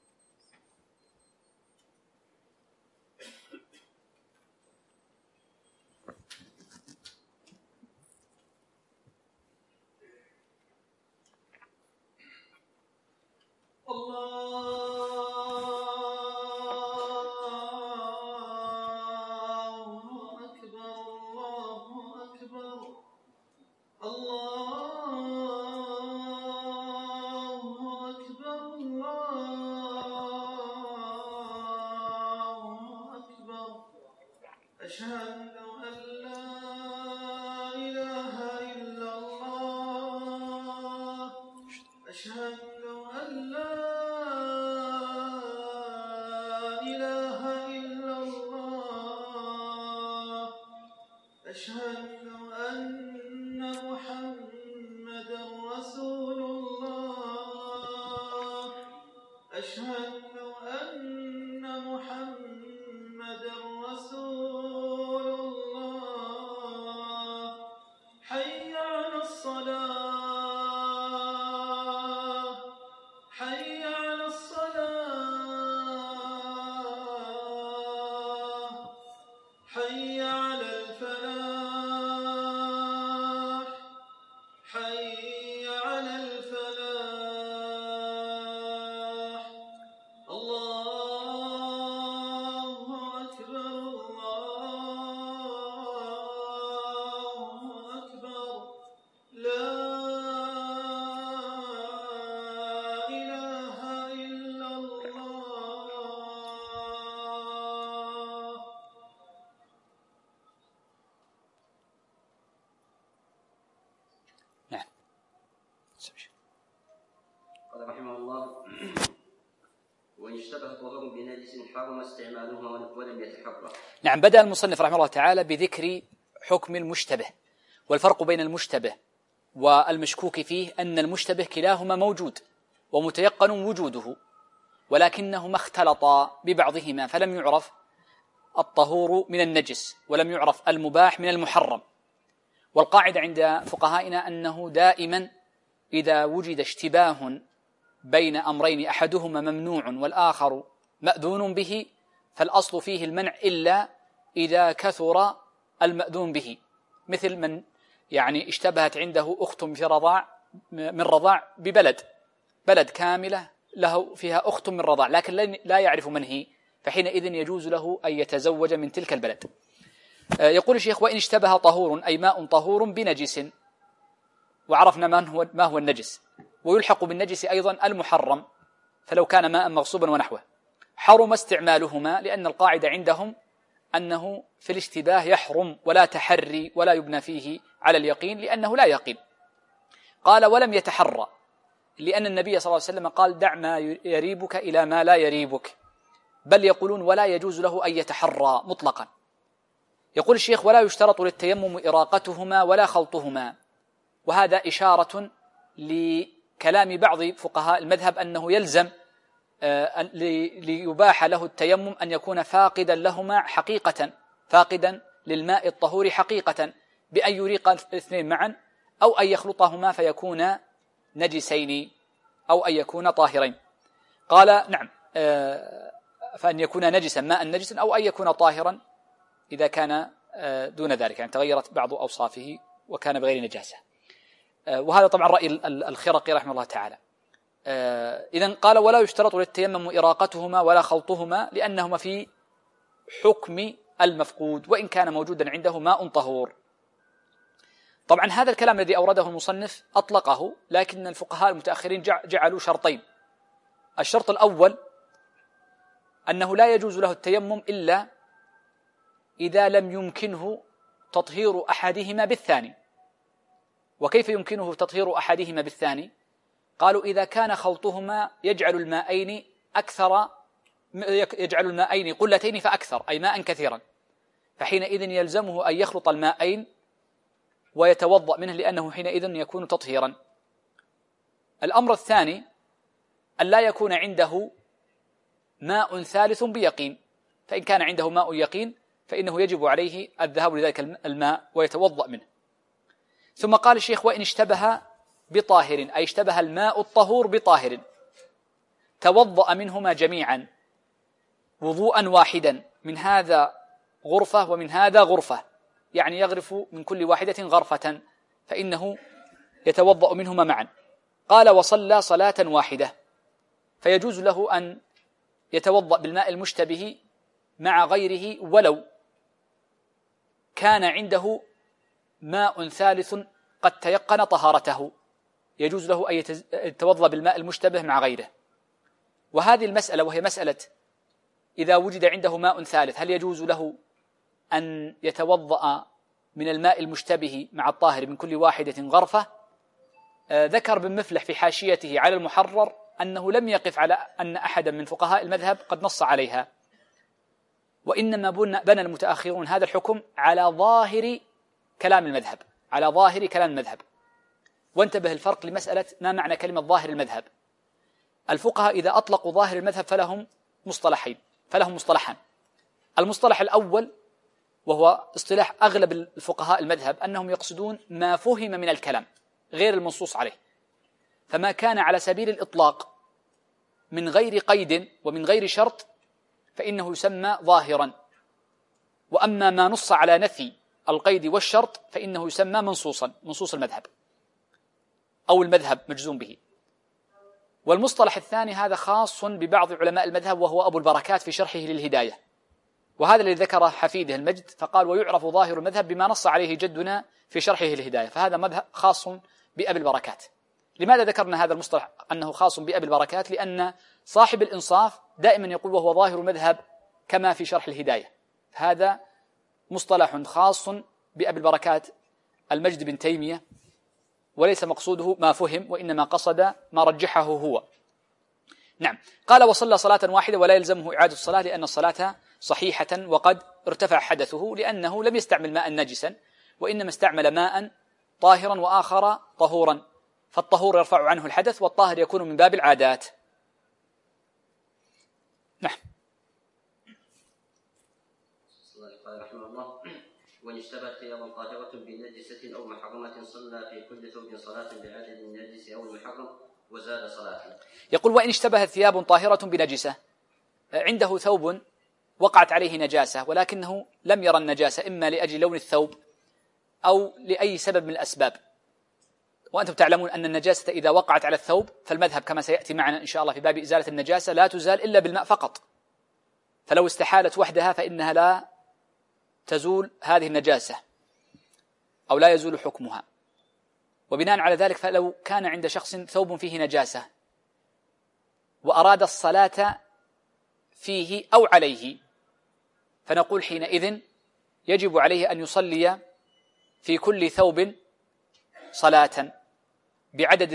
قال رحمه الله: وإن اشتبه طهور بنجس حرم استعمالهما ولم يتحرى. نعم. بدأ المصنف رحمه الله تعالى بذكر حكم المشتبه، والفرق بين المشتبه والمشكوك فيه أن المشتبه كلاهما موجود ومتيقن وجوده، ولكنهما اختلطا ببعضهما فلم يعرف الطهور من النجس ولم يعرف المباح من المحرم. والقاعدة عند فقهائنا أنه دائما إذا وجد اشتباه بين أمرين أحدهما ممنوع والآخر مأذون به فالأصل فيه المنع إلا إذا كثر المأذون به، مثل من يعني اشتبهت عنده أخت في رضاع من رضاع بلد كاملة له فيها أخت من رضاع لكن لا يعرف من هي، فحينئذ يجوز له أن يتزوج من تلك البلد. يقول الشيخ: وإن اشتبه طهور أي ماء طهور بنجس، وعرفنا ما هو النجس، ويلحق بالنجس أيضا المحرم، فلو كان ماء مغصوبا ونحوه حرم استعمالهما، لأن القاعدة عندهم أنه في الاشتباه يحرم ولا تحري ولا يبنى فيه على اليقين لأنه لا يقين. قال: ولم يتحرى، لأن النبي صلى الله عليه وسلم قال: دع ما يريبك إلى ما لا يريبك، بل يقولون ولا يجوز له أن يتحرى مطلقا. يقول الشيخ: ولا يشترط للتيمم إراقتهما ولا خلطهما، وهذا إشارة كلام بعض فقهاء المذهب أنه يلزم ليباح له التيمم أن يكون فاقدا لهما حقيقة، فاقدا للماء الطهور حقيقة، بأن يريق الاثنين معا أو أن يخلطهما فيكون نجسين أو أن يكون طاهرين. قال نعم، فأن يكون نجسا ماء نجسا أو أن يكون طاهرا إذا كان دون ذلك، يعني تغيرت بعض أوصافه وكان بغير نجاسة. وهذا طبعا رأي الخرقي رحمه الله تعالى. إذن قال ولا يشترط للتيمم إراقتهما ولا خلطهما لأنهما في حكم المفقود وإن كان موجودا عنده ماء طهور. طبعا هذا الكلام الذي أورده المصنف أطلقه، لكن الفقهاء المتأخرين جعلوا شرطين. الشرط الأول أنه لا يجوز له التيمم إلا إذا لم يمكنه تطهير أحدهما بالثاني. وكيف يمكنه تطهير أحدهما بالثاني؟ قالوا إذا كان خلطهما يجعل الماءين قلتين فأكثر، أي ماء كثيرا، فحينئذ يلزمه أن يخلط الماءين ويتوضأ منه لأنه حينئذ يكون تطهيرا. الأمر الثاني أن لا يكون عنده ماء ثالث بيقين، فإن كان عنده ماء يقين فإنه يجب عليه الذهاب لذلك الماء ويتوضأ منه. ثم قال الشيخ وإن اشتبه بطاهر، أي اشتبه الماء الطهور بطاهر، توضأ منهما جميعا وضوءا واحدا، من هذا غرفة ومن هذا غرفة، يعني يغرف من كل واحدة غرفة، فإنه يتوضأ منهما معا. قال وصلى صلاة واحدة، فيجوز له أن يتوضأ بالماء المشتبه مع غيره ولو كان عنده ماء ثالث قد تيقن طهارته، يجوز له أن يتوضأ بالماء المشتبه مع غيره. وهذه المسألة وهي مسألة إذا وجد عنده ماء ثالث هل يجوز له أن يتوضأ من الماء المشتبه مع الطاهر من كل واحدة غرفة؟ ذكر ابن مفلح في حاشيته على المحرر أنه لم يقف على أن أحدا من فقهاء المذهب قد نص عليها، وإنما بنى المتأخرون هذا الحكم على ظاهر كلام المذهب، على ظاهر كلام المذهب. وانتبه الفرق لمسألة ما معنى كلمة ظاهر المذهب. الفقهاء إذا أطلقوا ظاهر المذهب فلهم مصطلحان. المصطلح الأول وهو اصطلاح أغلب الفقهاء المذهب أنهم يقصدون ما فهم من الكلام غير المنصوص عليه، فما كان على سبيل الإطلاق من غير قيد ومن غير شرط فإنه يسمى ظاهرا، وأما ما نص على نفي القيد والشرط فإنه يسمى منصوص المذهب أو المذهب مجزوم به. والمصطلح الثاني هذا خاص ببعض علماء المذهب وهو أبو البركات في شرحه للهداية، وهذا الذي ذكره حفيده المجد فقال ويعرف ظاهر المذهب بما نص عليه جدنا في شرحه للهداية، فهذا مذهب خاص بأبي البركات. لماذا ذكرنا هذا المصطلح أنه خاص بأبي البركات؟ لأن صاحب الإنصاف دائما يقول وهو ظاهر المذهب كما في شرح الهداية، هذا مصطلح خاص بأبي البركات المجد بن تيمية، وليس مقصوده ما فهم وإنما قصد ما رجحه هو. نعم. قال وصلى صلاة واحدة ولا يلزمه إعادة الصلاة لأن الصلاة صحيحة وقد ارتفع حدثه، لأنه لم يستعمل ماء نجسا وإنما استعمل ماء طاهرا وآخر طهورا، فالطهور يرفع عنه الحدث والطاهر يكون من باب العادات. نعم. قال رحمه الله وإن اشتبهت ثياب طاهرة بنجسة أو محرمة صلى في كل ثوب صلاة بعدد النجس أو المحرم وزاد صلاة. يقول وإن اشتبهت ثياب طاهرة بنجسة، عنده ثوب وقعت عليه نجاسة ولكنه لم يرى النجاسة إما لأجل لون الثوب أو لأي سبب من الأسباب، وأنتم تعلمون أن النجاسة إذا وقعت على الثوب فالمذهب كما سيأتي معنا إن شاء الله في باب إزالة النجاسة لا تزال إلا بالماء فقط، فلو استحالت وحدها فإنها لا تزول هذه النجاسة أو لا يزول حكمها. وبناء على ذلك فلو كان عند شخص ثوب فيه نجاسة وأراد الصلاة فيه أو عليه فنقول حينئذ يجب عليه أن يصلي في كل ثوب صلاة بعدد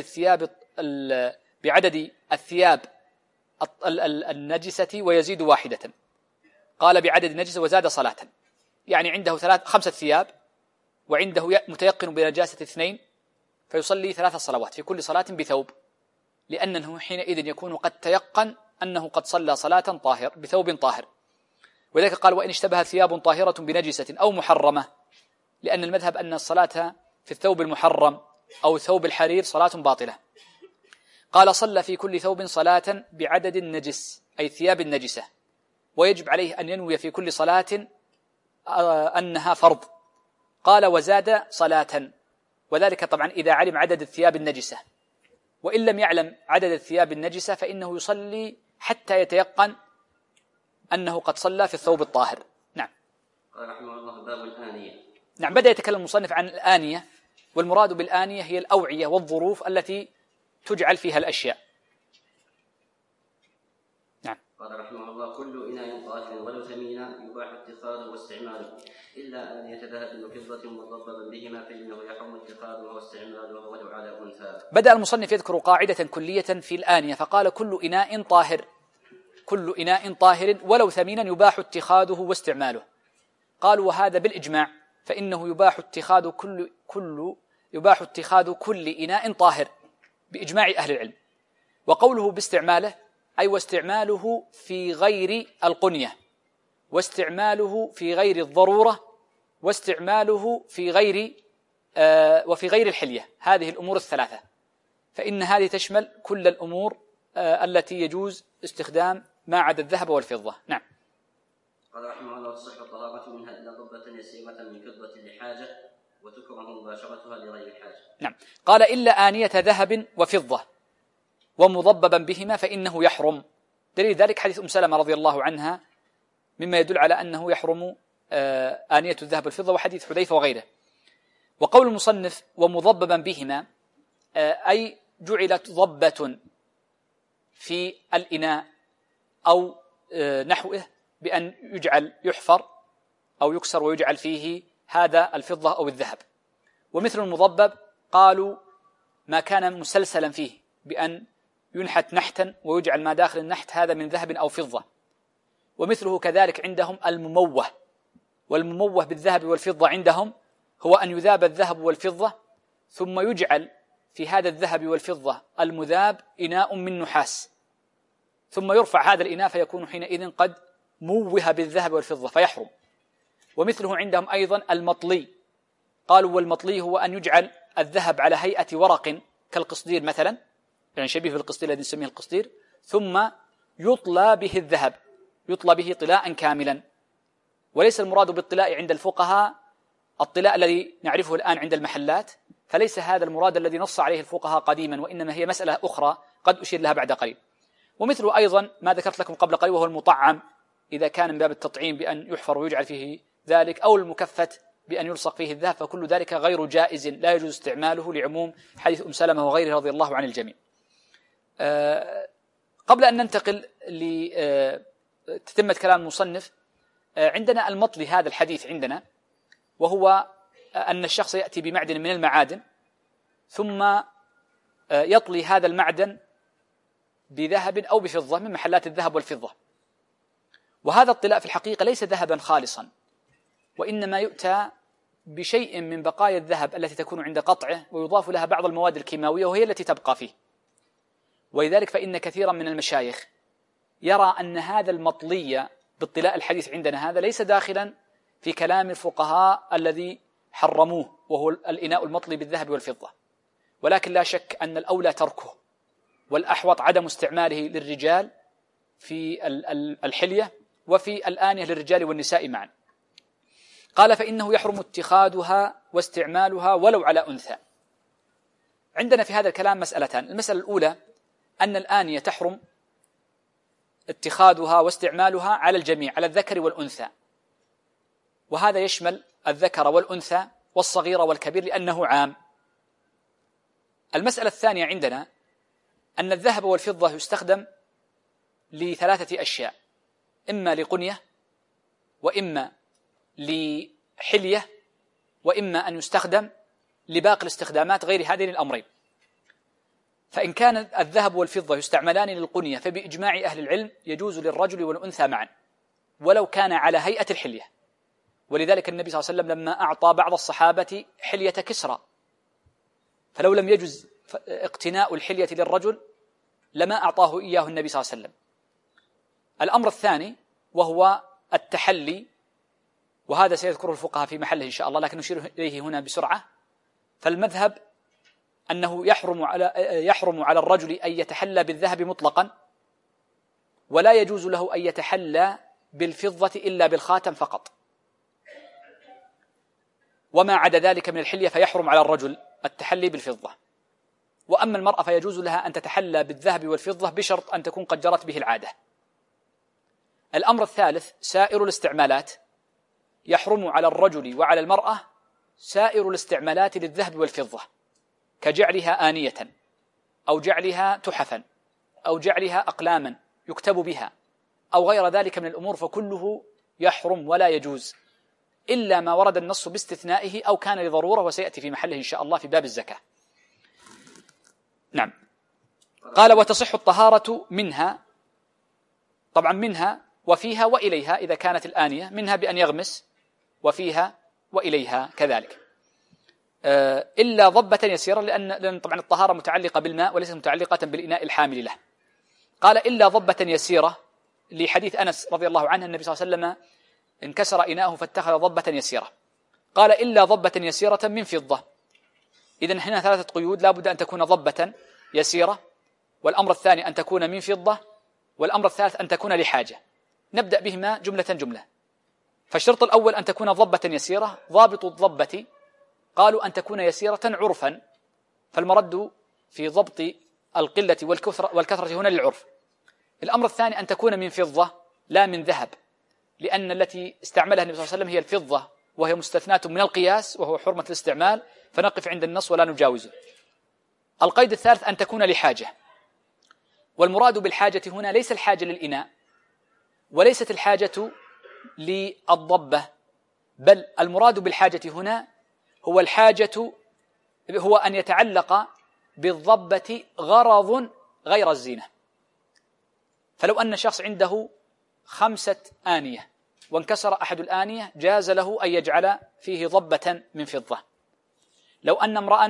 الثياب النجسة ويزيد واحدة. قال بعدد النجسة وزاد صلاة، يعني عنده 5 ثياب وعنده متيقن بنجاسة 2 فيصلي 3 صلوات في كل صلاة بثوب، لأنه حينئذ يكون قد تيقن أنه قد صلى صلاة طاهر بثوب طاهر. وذلك قال: وإن اشتبهت ثياب طاهرة بنجسة أو محرمة، لأن المذهب أن الصلاة في الثوب المحرم أو ثوب الحرير صلاة باطلة. قال: صلى في كل ثوب صلاة بعدد النجس، أي ثياب النجسة، ويجب عليه أن ينوي في كل صلاة أنها فرض. قال: وزاد صلاة، وذلك طبعا إذا علم عدد الثياب النجسة، وإن لم يعلم عدد الثياب النجسة فإنه يصلي حتى يتيقن أنه قد صلى في الثوب الطاهر. نعم. قال رحمه الله: باب الآنية. نعم، بدأ يتكلم المصنف عن الآنية، والمراد بالآنية هي الأوعية والظروف التي تجعل فيها الأشياء. نعم. قال رحمه الله: كل إناء طاهر ولو ثمينا يباح اتخاذه واستعماله، إلا آنية ذهب وفضة مضببا بهما، فإنه يحرم اتخاذه واستعماله ولو على أنثى. بدأ المصنف يذكر قاعدة كلية في الآنية، فقال: كل إناء طاهر، كل إناء طاهر ولو ثمينا يباح اتخاذه واستعماله. قالوا: وهذا بالإجماع، فإنه يباح اتخاذ كل إناء طاهر بإجماع أهل العلم. وقوله باستعماله أي واستعماله في غير القنية، واستعماله في غير الضرورة، واستعماله في غير وفي غير الحلية، هذه الأمور الثلاثة، فإن هذه تشمل كل الأمور التي يجوز استخدام ما عدا الذهب والفضة. نعم. قال رحمه الله: تصح الطهارة منها إلا ضبة يسيرة من فضة لحاجة، وتكره مباشرتها لغير الحاجة. نعم. قال: إلا آنية ذهب وفضة ومضببا بهما فإنه يحرم. دليل ذلك حديث سلمة رضي الله عنها، مما يدل على أنه يحرم آنية الذهب والفضة، وحديث حذيفة وغيره. وقول المصنف ومضببا بهما أي جعلت ضبة في الإناء أو نحوه بأن يحفر أو يكسر ويجعل فيه هذا الفضة أو الذهب. ومثل المضبب قالوا ما كان مسلسلا فيه بأن ينحت نحتا ويجعل ما داخل النحت هذا من ذهب أو فضة. ومثله كذلك عندهم المموه، والمموه بالذهب والفضة عندهم هو أن يذاب الذهب والفضة ثم يجعل في هذا الذهب والفضة المذاب إناء من نحاس، ثم يرفع هذا الإناء فيكون حينئذ قد موه بالذهب والفضة فيحرم. ومثله عندهم أيضا المطلي، قالوا والمطلي هو أن يجعل الذهب على هيئة ورق كالقصدير مثلا، يعني شبيه بالقصدير الذي نسميه القصدير، ثم يطلى به الذهب، يطلى به طلاء كاملا. وليس المراد بالطلاء عند الفقهاء الطلاء الذي نعرفه الآن عند المحلات، فليس هذا المراد الذي نص عليه الفقهاء قديما، وإنما هي مسألة أخرى قد أشير لها بعد قليل. ومثله أيضا ما ذكرت لكم قبل قليل وهو المطعم، إذا كان من باب التطعيم بأن يحفر ويجعل فيه ذلك، أو المكفت بأن يلصق فيه الذهب، فكل ذلك غير جائز لا يجوز استعماله لعموم حديث سلمة وغيره رضي الله عن الجميع. قبل أن ننتقل لتتمة كلام المصنف، عندنا المطلي هذا الحديث عندنا، وهو أن الشخص يأتي بمعدن من المعادن ثم يطلي هذا المعدن بذهب أو بفضة من محلات الذهب والفضة. وهذا الطلاء في الحقيقة ليس ذهبا خالصا، وإنما يؤتى بشيء من بقايا الذهب التي تكون عند قطعه ويضاف لها بعض المواد الكيماوية وهي التي تبقى فيه. ولذلك فإن كثيرا من المشايخ يرى أن هذا المطلي بالطلاء الحديث عندنا هذا ليس داخلا في كلام الفقهاء الذي حرموه، وهو الإناء المطلي بالذهب والفضة، ولكن لا شك أن الأولى تركه، والأحوط عدم استعماله للرجال في الحلية وفي الآنية للرجال والنساء معا. قال فإنه يحرم اتخاذها واستعمالها ولو على أنثى. عندنا في هذا الكلام مسألتان. المسألة الأولى أن الآنية تحرم اتخاذها واستعمالها على الجميع، على الذكر والأنثى، وهذا يشمل الذكر والأنثى والصغير والكبير لأنه عام. المسألة الثانية عندنا أن الذهب والفضة يستخدم لثلاثة أشياء: إما لقنية، وإما لحلية، وإما أن يستخدم لباقي الاستخدامات غير هذين الأمرين. فإن كان الذهب والفضة يستعملان للقنية فبإجماع أهل العلم يجوز للرجل والأنثى معا ولو كان على هيئة الحلية. ولذلك النبي صلى الله عليه وسلم لما أعطى بعض الصحابة حلية كسرى، فلو لم يجوز اقتناء الحلية للرجل لما أعطاه إياه النبي صلى الله عليه وسلم. الأمر الثاني وهو التحلي، وهذا سيذكره الفقهاء في محله إن شاء الله، لكن نشير إليه هنا بسرعة. فالمذهب أنه يحرم على الرجل أن يتحلى بالذهب مطلقا، ولا يجوز له أن يتحلى بالفضة إلا بالخاتم فقط، وما عدا ذلك من الحلية فيحرم على الرجل التحلي بالفضة. وأما المرأة فيجوز لها أن تتحلى بالذهب والفضة بشرط أن تكون قد جرت به العادة. الأمر الثالث سائر الاستعمالات، يحرم على الرجل وعلى المرأة سائر الاستعمالات للذهب والفضة، كجعلها آنية أو جعلها تحفا أو جعلها أقلاما يكتب بها أو غير ذلك من الأمور، فكله يحرم ولا يجوز إلا ما ورد النص باستثنائه أو كان لضرورة، وسيأتي في محله إن شاء الله في باب الزكاة. نعم. قال وتصح الطهارة منها، طبعا منها وفيها وإليها إذا كانت الآنية، منها بأن يغمس، وفيها وإليها كذلك، إلا ضبة يسيرة، لأن طبعا الطهارة متعلقة بالماء وليست متعلقة بالإناء الحامل له. قال إلا ضبة يسيرة لحديث أنس رضي الله عنه النبي صلى الله عليه وسلم انكسر إناؤه فاتخذ ضبة يسيرة. قال إلا ضبة يسيرة من فضة. إذن هنا ثلاثة قيود، لا بد أن تكون ضبة يسيرة، والأمر الثاني أن تكون من فضة، والأمر الثالث أن تكون لحاجة. نبدأ بهما جملة جملة. فالشرط الأول أن تكون ضبة يسيرة. ضابط الضبة قالوا أن تكون يسيرة عرفا، فالمرد في ضبط القلة والكثرة هنا للعرف. الأمر الثاني أن تكون من فضة لا من ذهب، لأن التي استعملها النبي صلى الله عليه وسلم هي الفضة، وهي مستثناة من القياس وهو حرمة الاستعمال، فنقف عند النص ولا نجاوزه. القيد الثالث أن تكون لحاجة، والمراد بالحاجة هنا ليس الحاجة للإناء وليست الحاجة للضبة، بل المراد بالحاجة هنا هو الحاجة هو أن يتعلق بالضبة غرض غير الزينة. فلو أن شخص عنده 5 آنية وانكسر أحد الآنية جاز له أن يجعل فيه ضبة من فضة. لو أن امرأ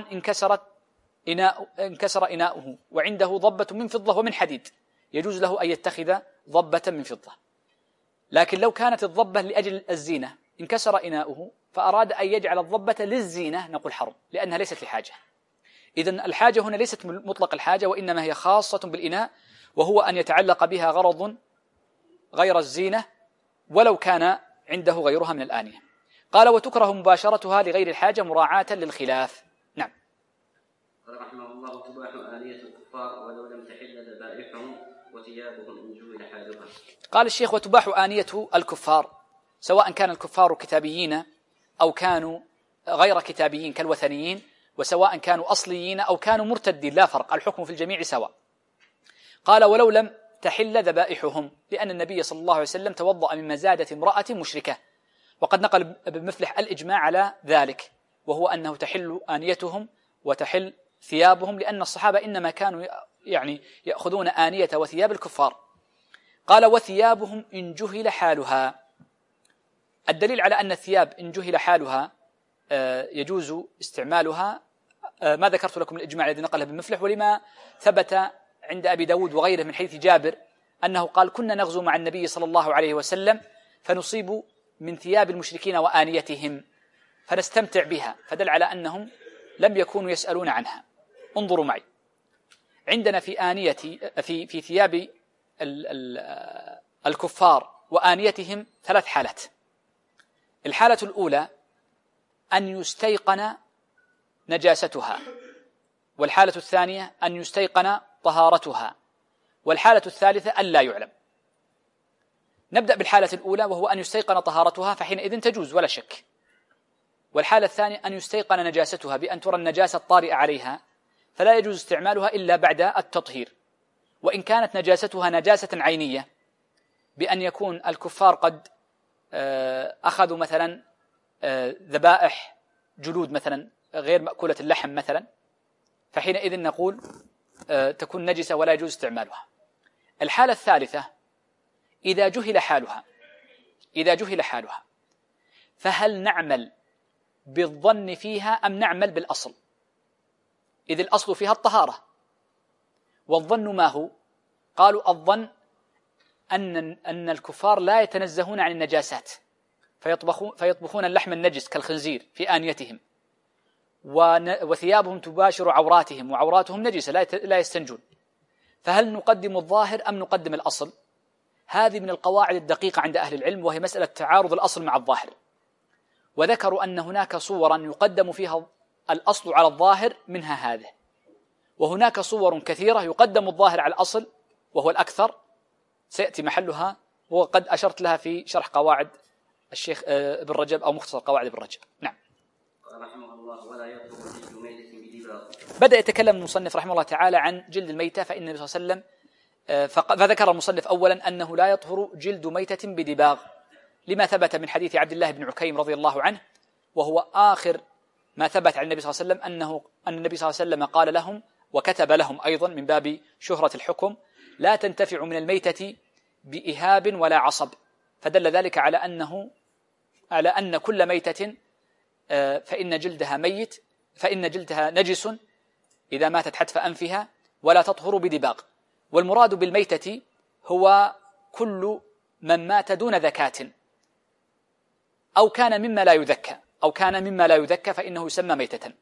انكسر إناؤه وعنده ضبة من فضة ومن حديد يجوز له أن يتخذ ضبة من فضة. لكن لو كانت الضبة لأجل الزينة انكسر إناؤه فأراد أن يجعل الضبة للزينة نقول حرم، لأنها ليست لحاجة. إذن الحاجة هنا ليست مطلق الحاجة، وإنما هي خاصة بالإناء، وهو أن يتعلق بها غرض غير الزينة ولو كان عنده غيرها من الآنية. قال وتكره مباشرتها لغير الحاجة مراعاة للخلاف. نعم. قال رحمه الله تباح آنية الكفار ولو لم تحل ذبائحهم وثيابهم إن جهل حالها. قال الشيخ وتباح آنية الكفار سواء كان الكفار كتابيين أو كانوا غير كتابيين كالوثنيين، وسواء كانوا أصليين أو كانوا مرتدين، لا فرق، الحكم في الجميع سواء. قال ولو لم تحل ذبائحهم، لأن النبي صلى الله عليه وسلم توضأ من مزادة امرأة مشركة، وقد نقل ابن مفلح الإجماع على ذلك، وهو أنه تحل آنيتهم وتحل ثيابهم، لأن الصحابة إنما كانوا يأخذون آنية وثياب الكفار. قال وثيابهم إن جهل حالها. الدليل على أن الثياب إن جهل حالها يجوز استعمالها ما ذكرت لكم الإجماع الذي نقله ابن مفلح، ولما ثبت عند أبي داود وغيره من حديث جابر أنه قال كنا نغزو مع النبي صلى الله عليه وسلم فنصيب من ثياب المشركين وآنيتهم فنستمتع بها، فدل على أنهم لم يكونوا يسألون عنها. انظروا معي، عندنا في ثياب الكفار وآنيتهم 3 حالات. الحالة الأولى أن يستيقن نجاستها، والحالة الثانية أن يستيقن طهارتها، والحالة الثالثة أن لا يعلم. نبدأ بالحالة الأولى وهو أن يستيقن طهارتها، فحينئذ تجوز ولا شك. والحالة الثانية أن يستيقن نجاستها بأن ترى النجاسة الطارئة عليها، فلا يجوز استعمالها إلا بعد التطهير. وإن كانت نجاستها نجاسة عينية بأن يكون الكفار قد أخذوا مثلا ذبائح جلود مثلا غير مأكولة اللحم مثلا، فحينئذ نقول تكون نجسة ولا يجوز استعمالها. الحالة الثالثة إذا جهل حالها فهل نعمل بالظن فيها أم نعمل بالأصل؟ إذ الأصل فيها الطهارة، والظن ما هو؟ قالوا الظن أن الكفار لا يتنزهون عن النجاسات، فيطبخون اللحم النجس كالخنزير في آنيتهم، وثيابهم تباشر عوراتهم وعوراتهم نجسة لا يستنجون. فهل نقدم الظاهر أم نقدم الأصل؟ هذه من القواعد الدقيقة عند أهل العلم، وهي مسألة تعارض الأصل مع الظاهر. وذكروا أن هناك صورا يقدم فيها الأصل على الظاهر، منها هذه، وهناك صور كثيرة يقدم الظاهر على الأصل وهو الأكثر، سيأتي محلها وقد أشرت لها في شرح قواعد الشيخ ابن رجب أو مختصر قواعد ابن رجب. نعم. رحمه الله: ولا يطهر جلد ميتة بدباغ. بدأ يتكلم المصنف رحمه الله تعالى عن جلد الميتة، فإن النبي صلى الله عليه وسلم فذكر المصنف أولا أنه لا يطهر جلد ميتة بدباغ، لما ثبت من حديث عبد الله بن عكيم رضي الله عنه، وهو آخر ما ثبت عن النبي صلى الله عليه وسلم أن النبي صلى الله عليه وسلم قال لهم وكتب لهم أيضا من باب شهرة الحكم: لا تنتفع من الميتة بإهاب ولا عصب. فدل ذلك على أن كل ميتة فإن جلدها نجس إذا ماتت حتف أنفها، ولا تطهر بدباغ. والمراد بالميتة هو كل من مات دون ذكاة أو كان مما لا يذكى فإنه يسمى ميتة.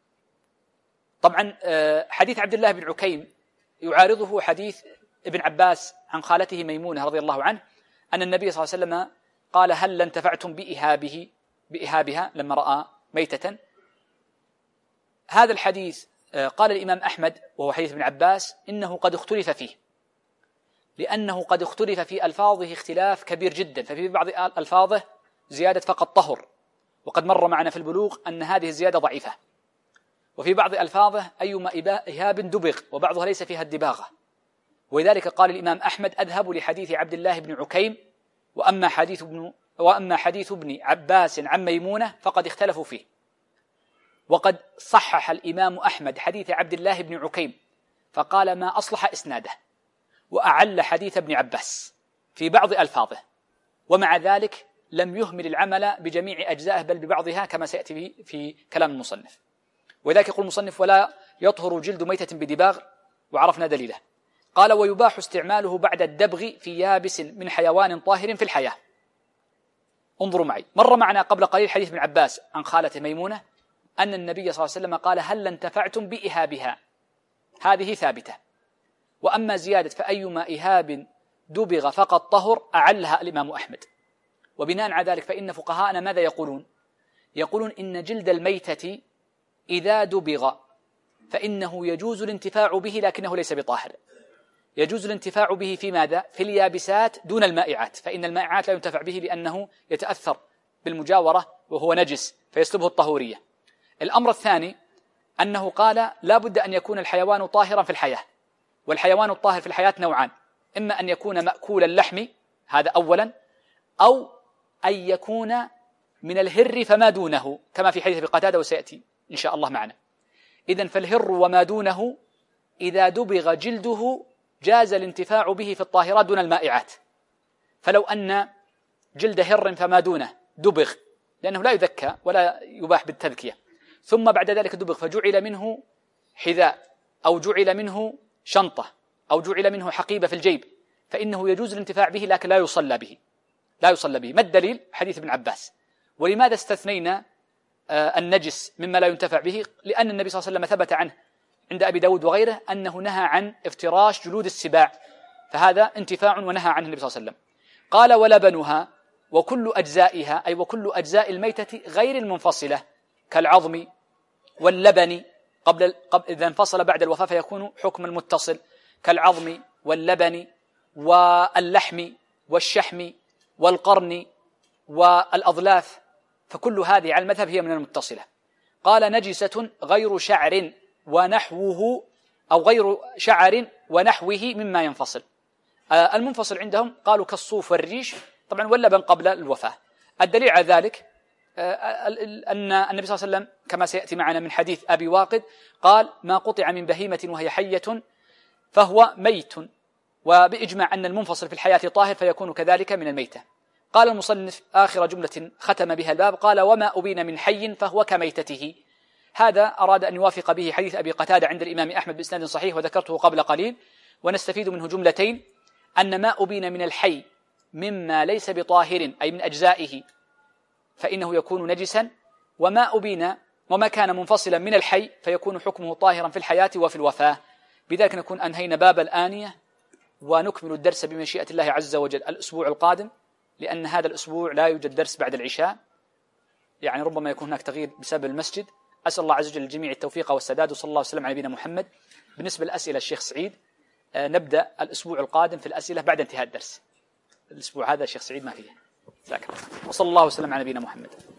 طبعا حديث عبد الله بن عكيم يعارضه حديث ابن عباس عن خالته ميمونة رضي الله عنه أن النبي صلى الله عليه وسلم قال: هل انتفعتم بإهابها لما رأى ميتة. هذا الحديث قال الإمام أحمد وهو حديث ابن عباس إنه قد اختلف فيه، لأنه قد اختلف في ألفاظه اختلاف كبير جدا، ففي بعض ألفاظه زيادة فقط طهر، وقد مر معنا في البلوغ أن هذه الزيادة ضعيفة، وفي بعض ألفاظه أيما إهاب دبغ، وبعضها ليس فيها الدباغة. ولذلك قال الإمام أحمد: أذهب لحديث عبد الله بن عكيم، وأما حديث ابن عباس عن ميمونة فقد اختلفوا فيه. وقد صحح الإمام أحمد حديث عبد الله بن عكيم فقال: ما أصلح إسناده، وأعل حديث ابن عباس في بعض ألفاظه، ومع ذلك لم يهمل العمل بجميع أجزائه بل ببعضها كما سيأتي في كلام المصنف. ولذلك يقول المصنف: ولا يطهر جلد ميتة بدباغ، وعرفنا دليله. قال: ويباح استعماله بعد الدبغ في يابس من حيوان طاهر في الحياة. انظروا معي، مر معنا قبل قليل حديث ابن عباس عن خالة ميمونة أن النبي صلى الله عليه وسلم قال: هل انتفعتم بإهابها، هذه ثابتة. وأما زيادة فأيما إهاب دبغ فقد طهر أعلها الإمام أحمد. وبناء على ذلك فإن فقهاءنا ماذا يقولون إن جلد الميتة إذا دبغ فإنه يجوز الانتفاع به لكنه ليس بطاهر. يجوز الانتفاع به في ماذا؟ في اليابسات دون المائعات، فإن المائعات لا ينتفع به لأنه يتأثر بالمجاورة وهو نجس فيسلبه الطهورية. الأمر الثاني أنه قال: لا بد أن يكون الحيوان طاهرا في الحياة، والحيوان الطاهر في الحياة نوعان: إما أن يكون مأكول اللحم، هذا أولا، أو أن يكون من الهر فما دونه، كما في حديث أبي قتادة وسيأتي إن شاء الله معنا. إذن فالهر وما دونه إذا دبغ جلده جاز الانتفاع به في الطاهرات دون المائعات. فلو أن جلد هر فما دونه دبغ، لأنه لا يذكى ولا يباح بالتذكية، ثم بعد ذلك دبغ فجعل منه حذاء أو جعل منه شنطة أو جعل منه حقيبة في الجيب، فإنه يجوز الانتفاع به لكن لا يصلى به. ما الدليل؟ حديث ابن عباس. ولماذا استثنينا النجس مما لا ينتفع به؟ لأن النبي صلى الله عليه وسلم ثبت عنه عند أبي داود وغيره أنه نهى عن افتراش جلود السباع، فهذا انتفاع ونهى عنه النبي صلى الله عليه وسلم. قال: ولبنها وكل أجزائها، أي وكل أجزاء الميتة غير المنفصلة كالعظم واللبن إذا انفصل بعد الوفاة فيكون حكم المتصل، كالعظم واللبن واللحم والشحم والقرن والأظلاف، فكل هذه على المذهب هي من المتصلة. قال: نجسة غير شعر ونحوه، أو غير شعر ونحوه مما ينفصل. المنفصل عندهم قالوا كالصوف والريش، طبعا واللبن قبل الوفاة. الدليل على ذلك أن النبي صلى الله عليه وسلم كما سيأتي معنا من حديث أبي واقد قال: ما قطع من بهيمة وهي حية فهو ميت، وبإجماع أن المنفصل في الحياة طاهر فيكون كذلك من الميتة. قال المصنف آخر جملة ختم بها الباب، قال: وما أبين من حي فهو كميتته. هذا أراد أن يوافق به حديث أبي قتادة عند الإمام أحمد بإسناد صحيح وذكرته قبل قليل، ونستفيد منه جملتين: أن ما أبين من الحي مما ليس بطاهر أي من أجزائه فإنه يكون نجسا، وما كان منفصلا من الحي فيكون حكمه طاهرا في الحياة وفي الوفاة. بذلك نكون أنهينا باب الآنية، ونكمل الدرس بمشيئة الله عز وجل الأسبوع القادم، لأن هذا الأسبوع لا يوجد درس بعد العشاء، يعني ربما يكون هناك تغيير بسبب المسجد. أسأل الله عز وجل للجميع التوفيق والسداد، وصلى الله وسلم على نبينا محمد. بالنسبة للأسئلة الشيخ سعيد نبدأ الأسبوع القادم في الأسئلة بعد انتهاء الدرس. الأسبوع هذا الشيخ سعيد ما فيه. وصلى الله وسلم على نبينا محمد.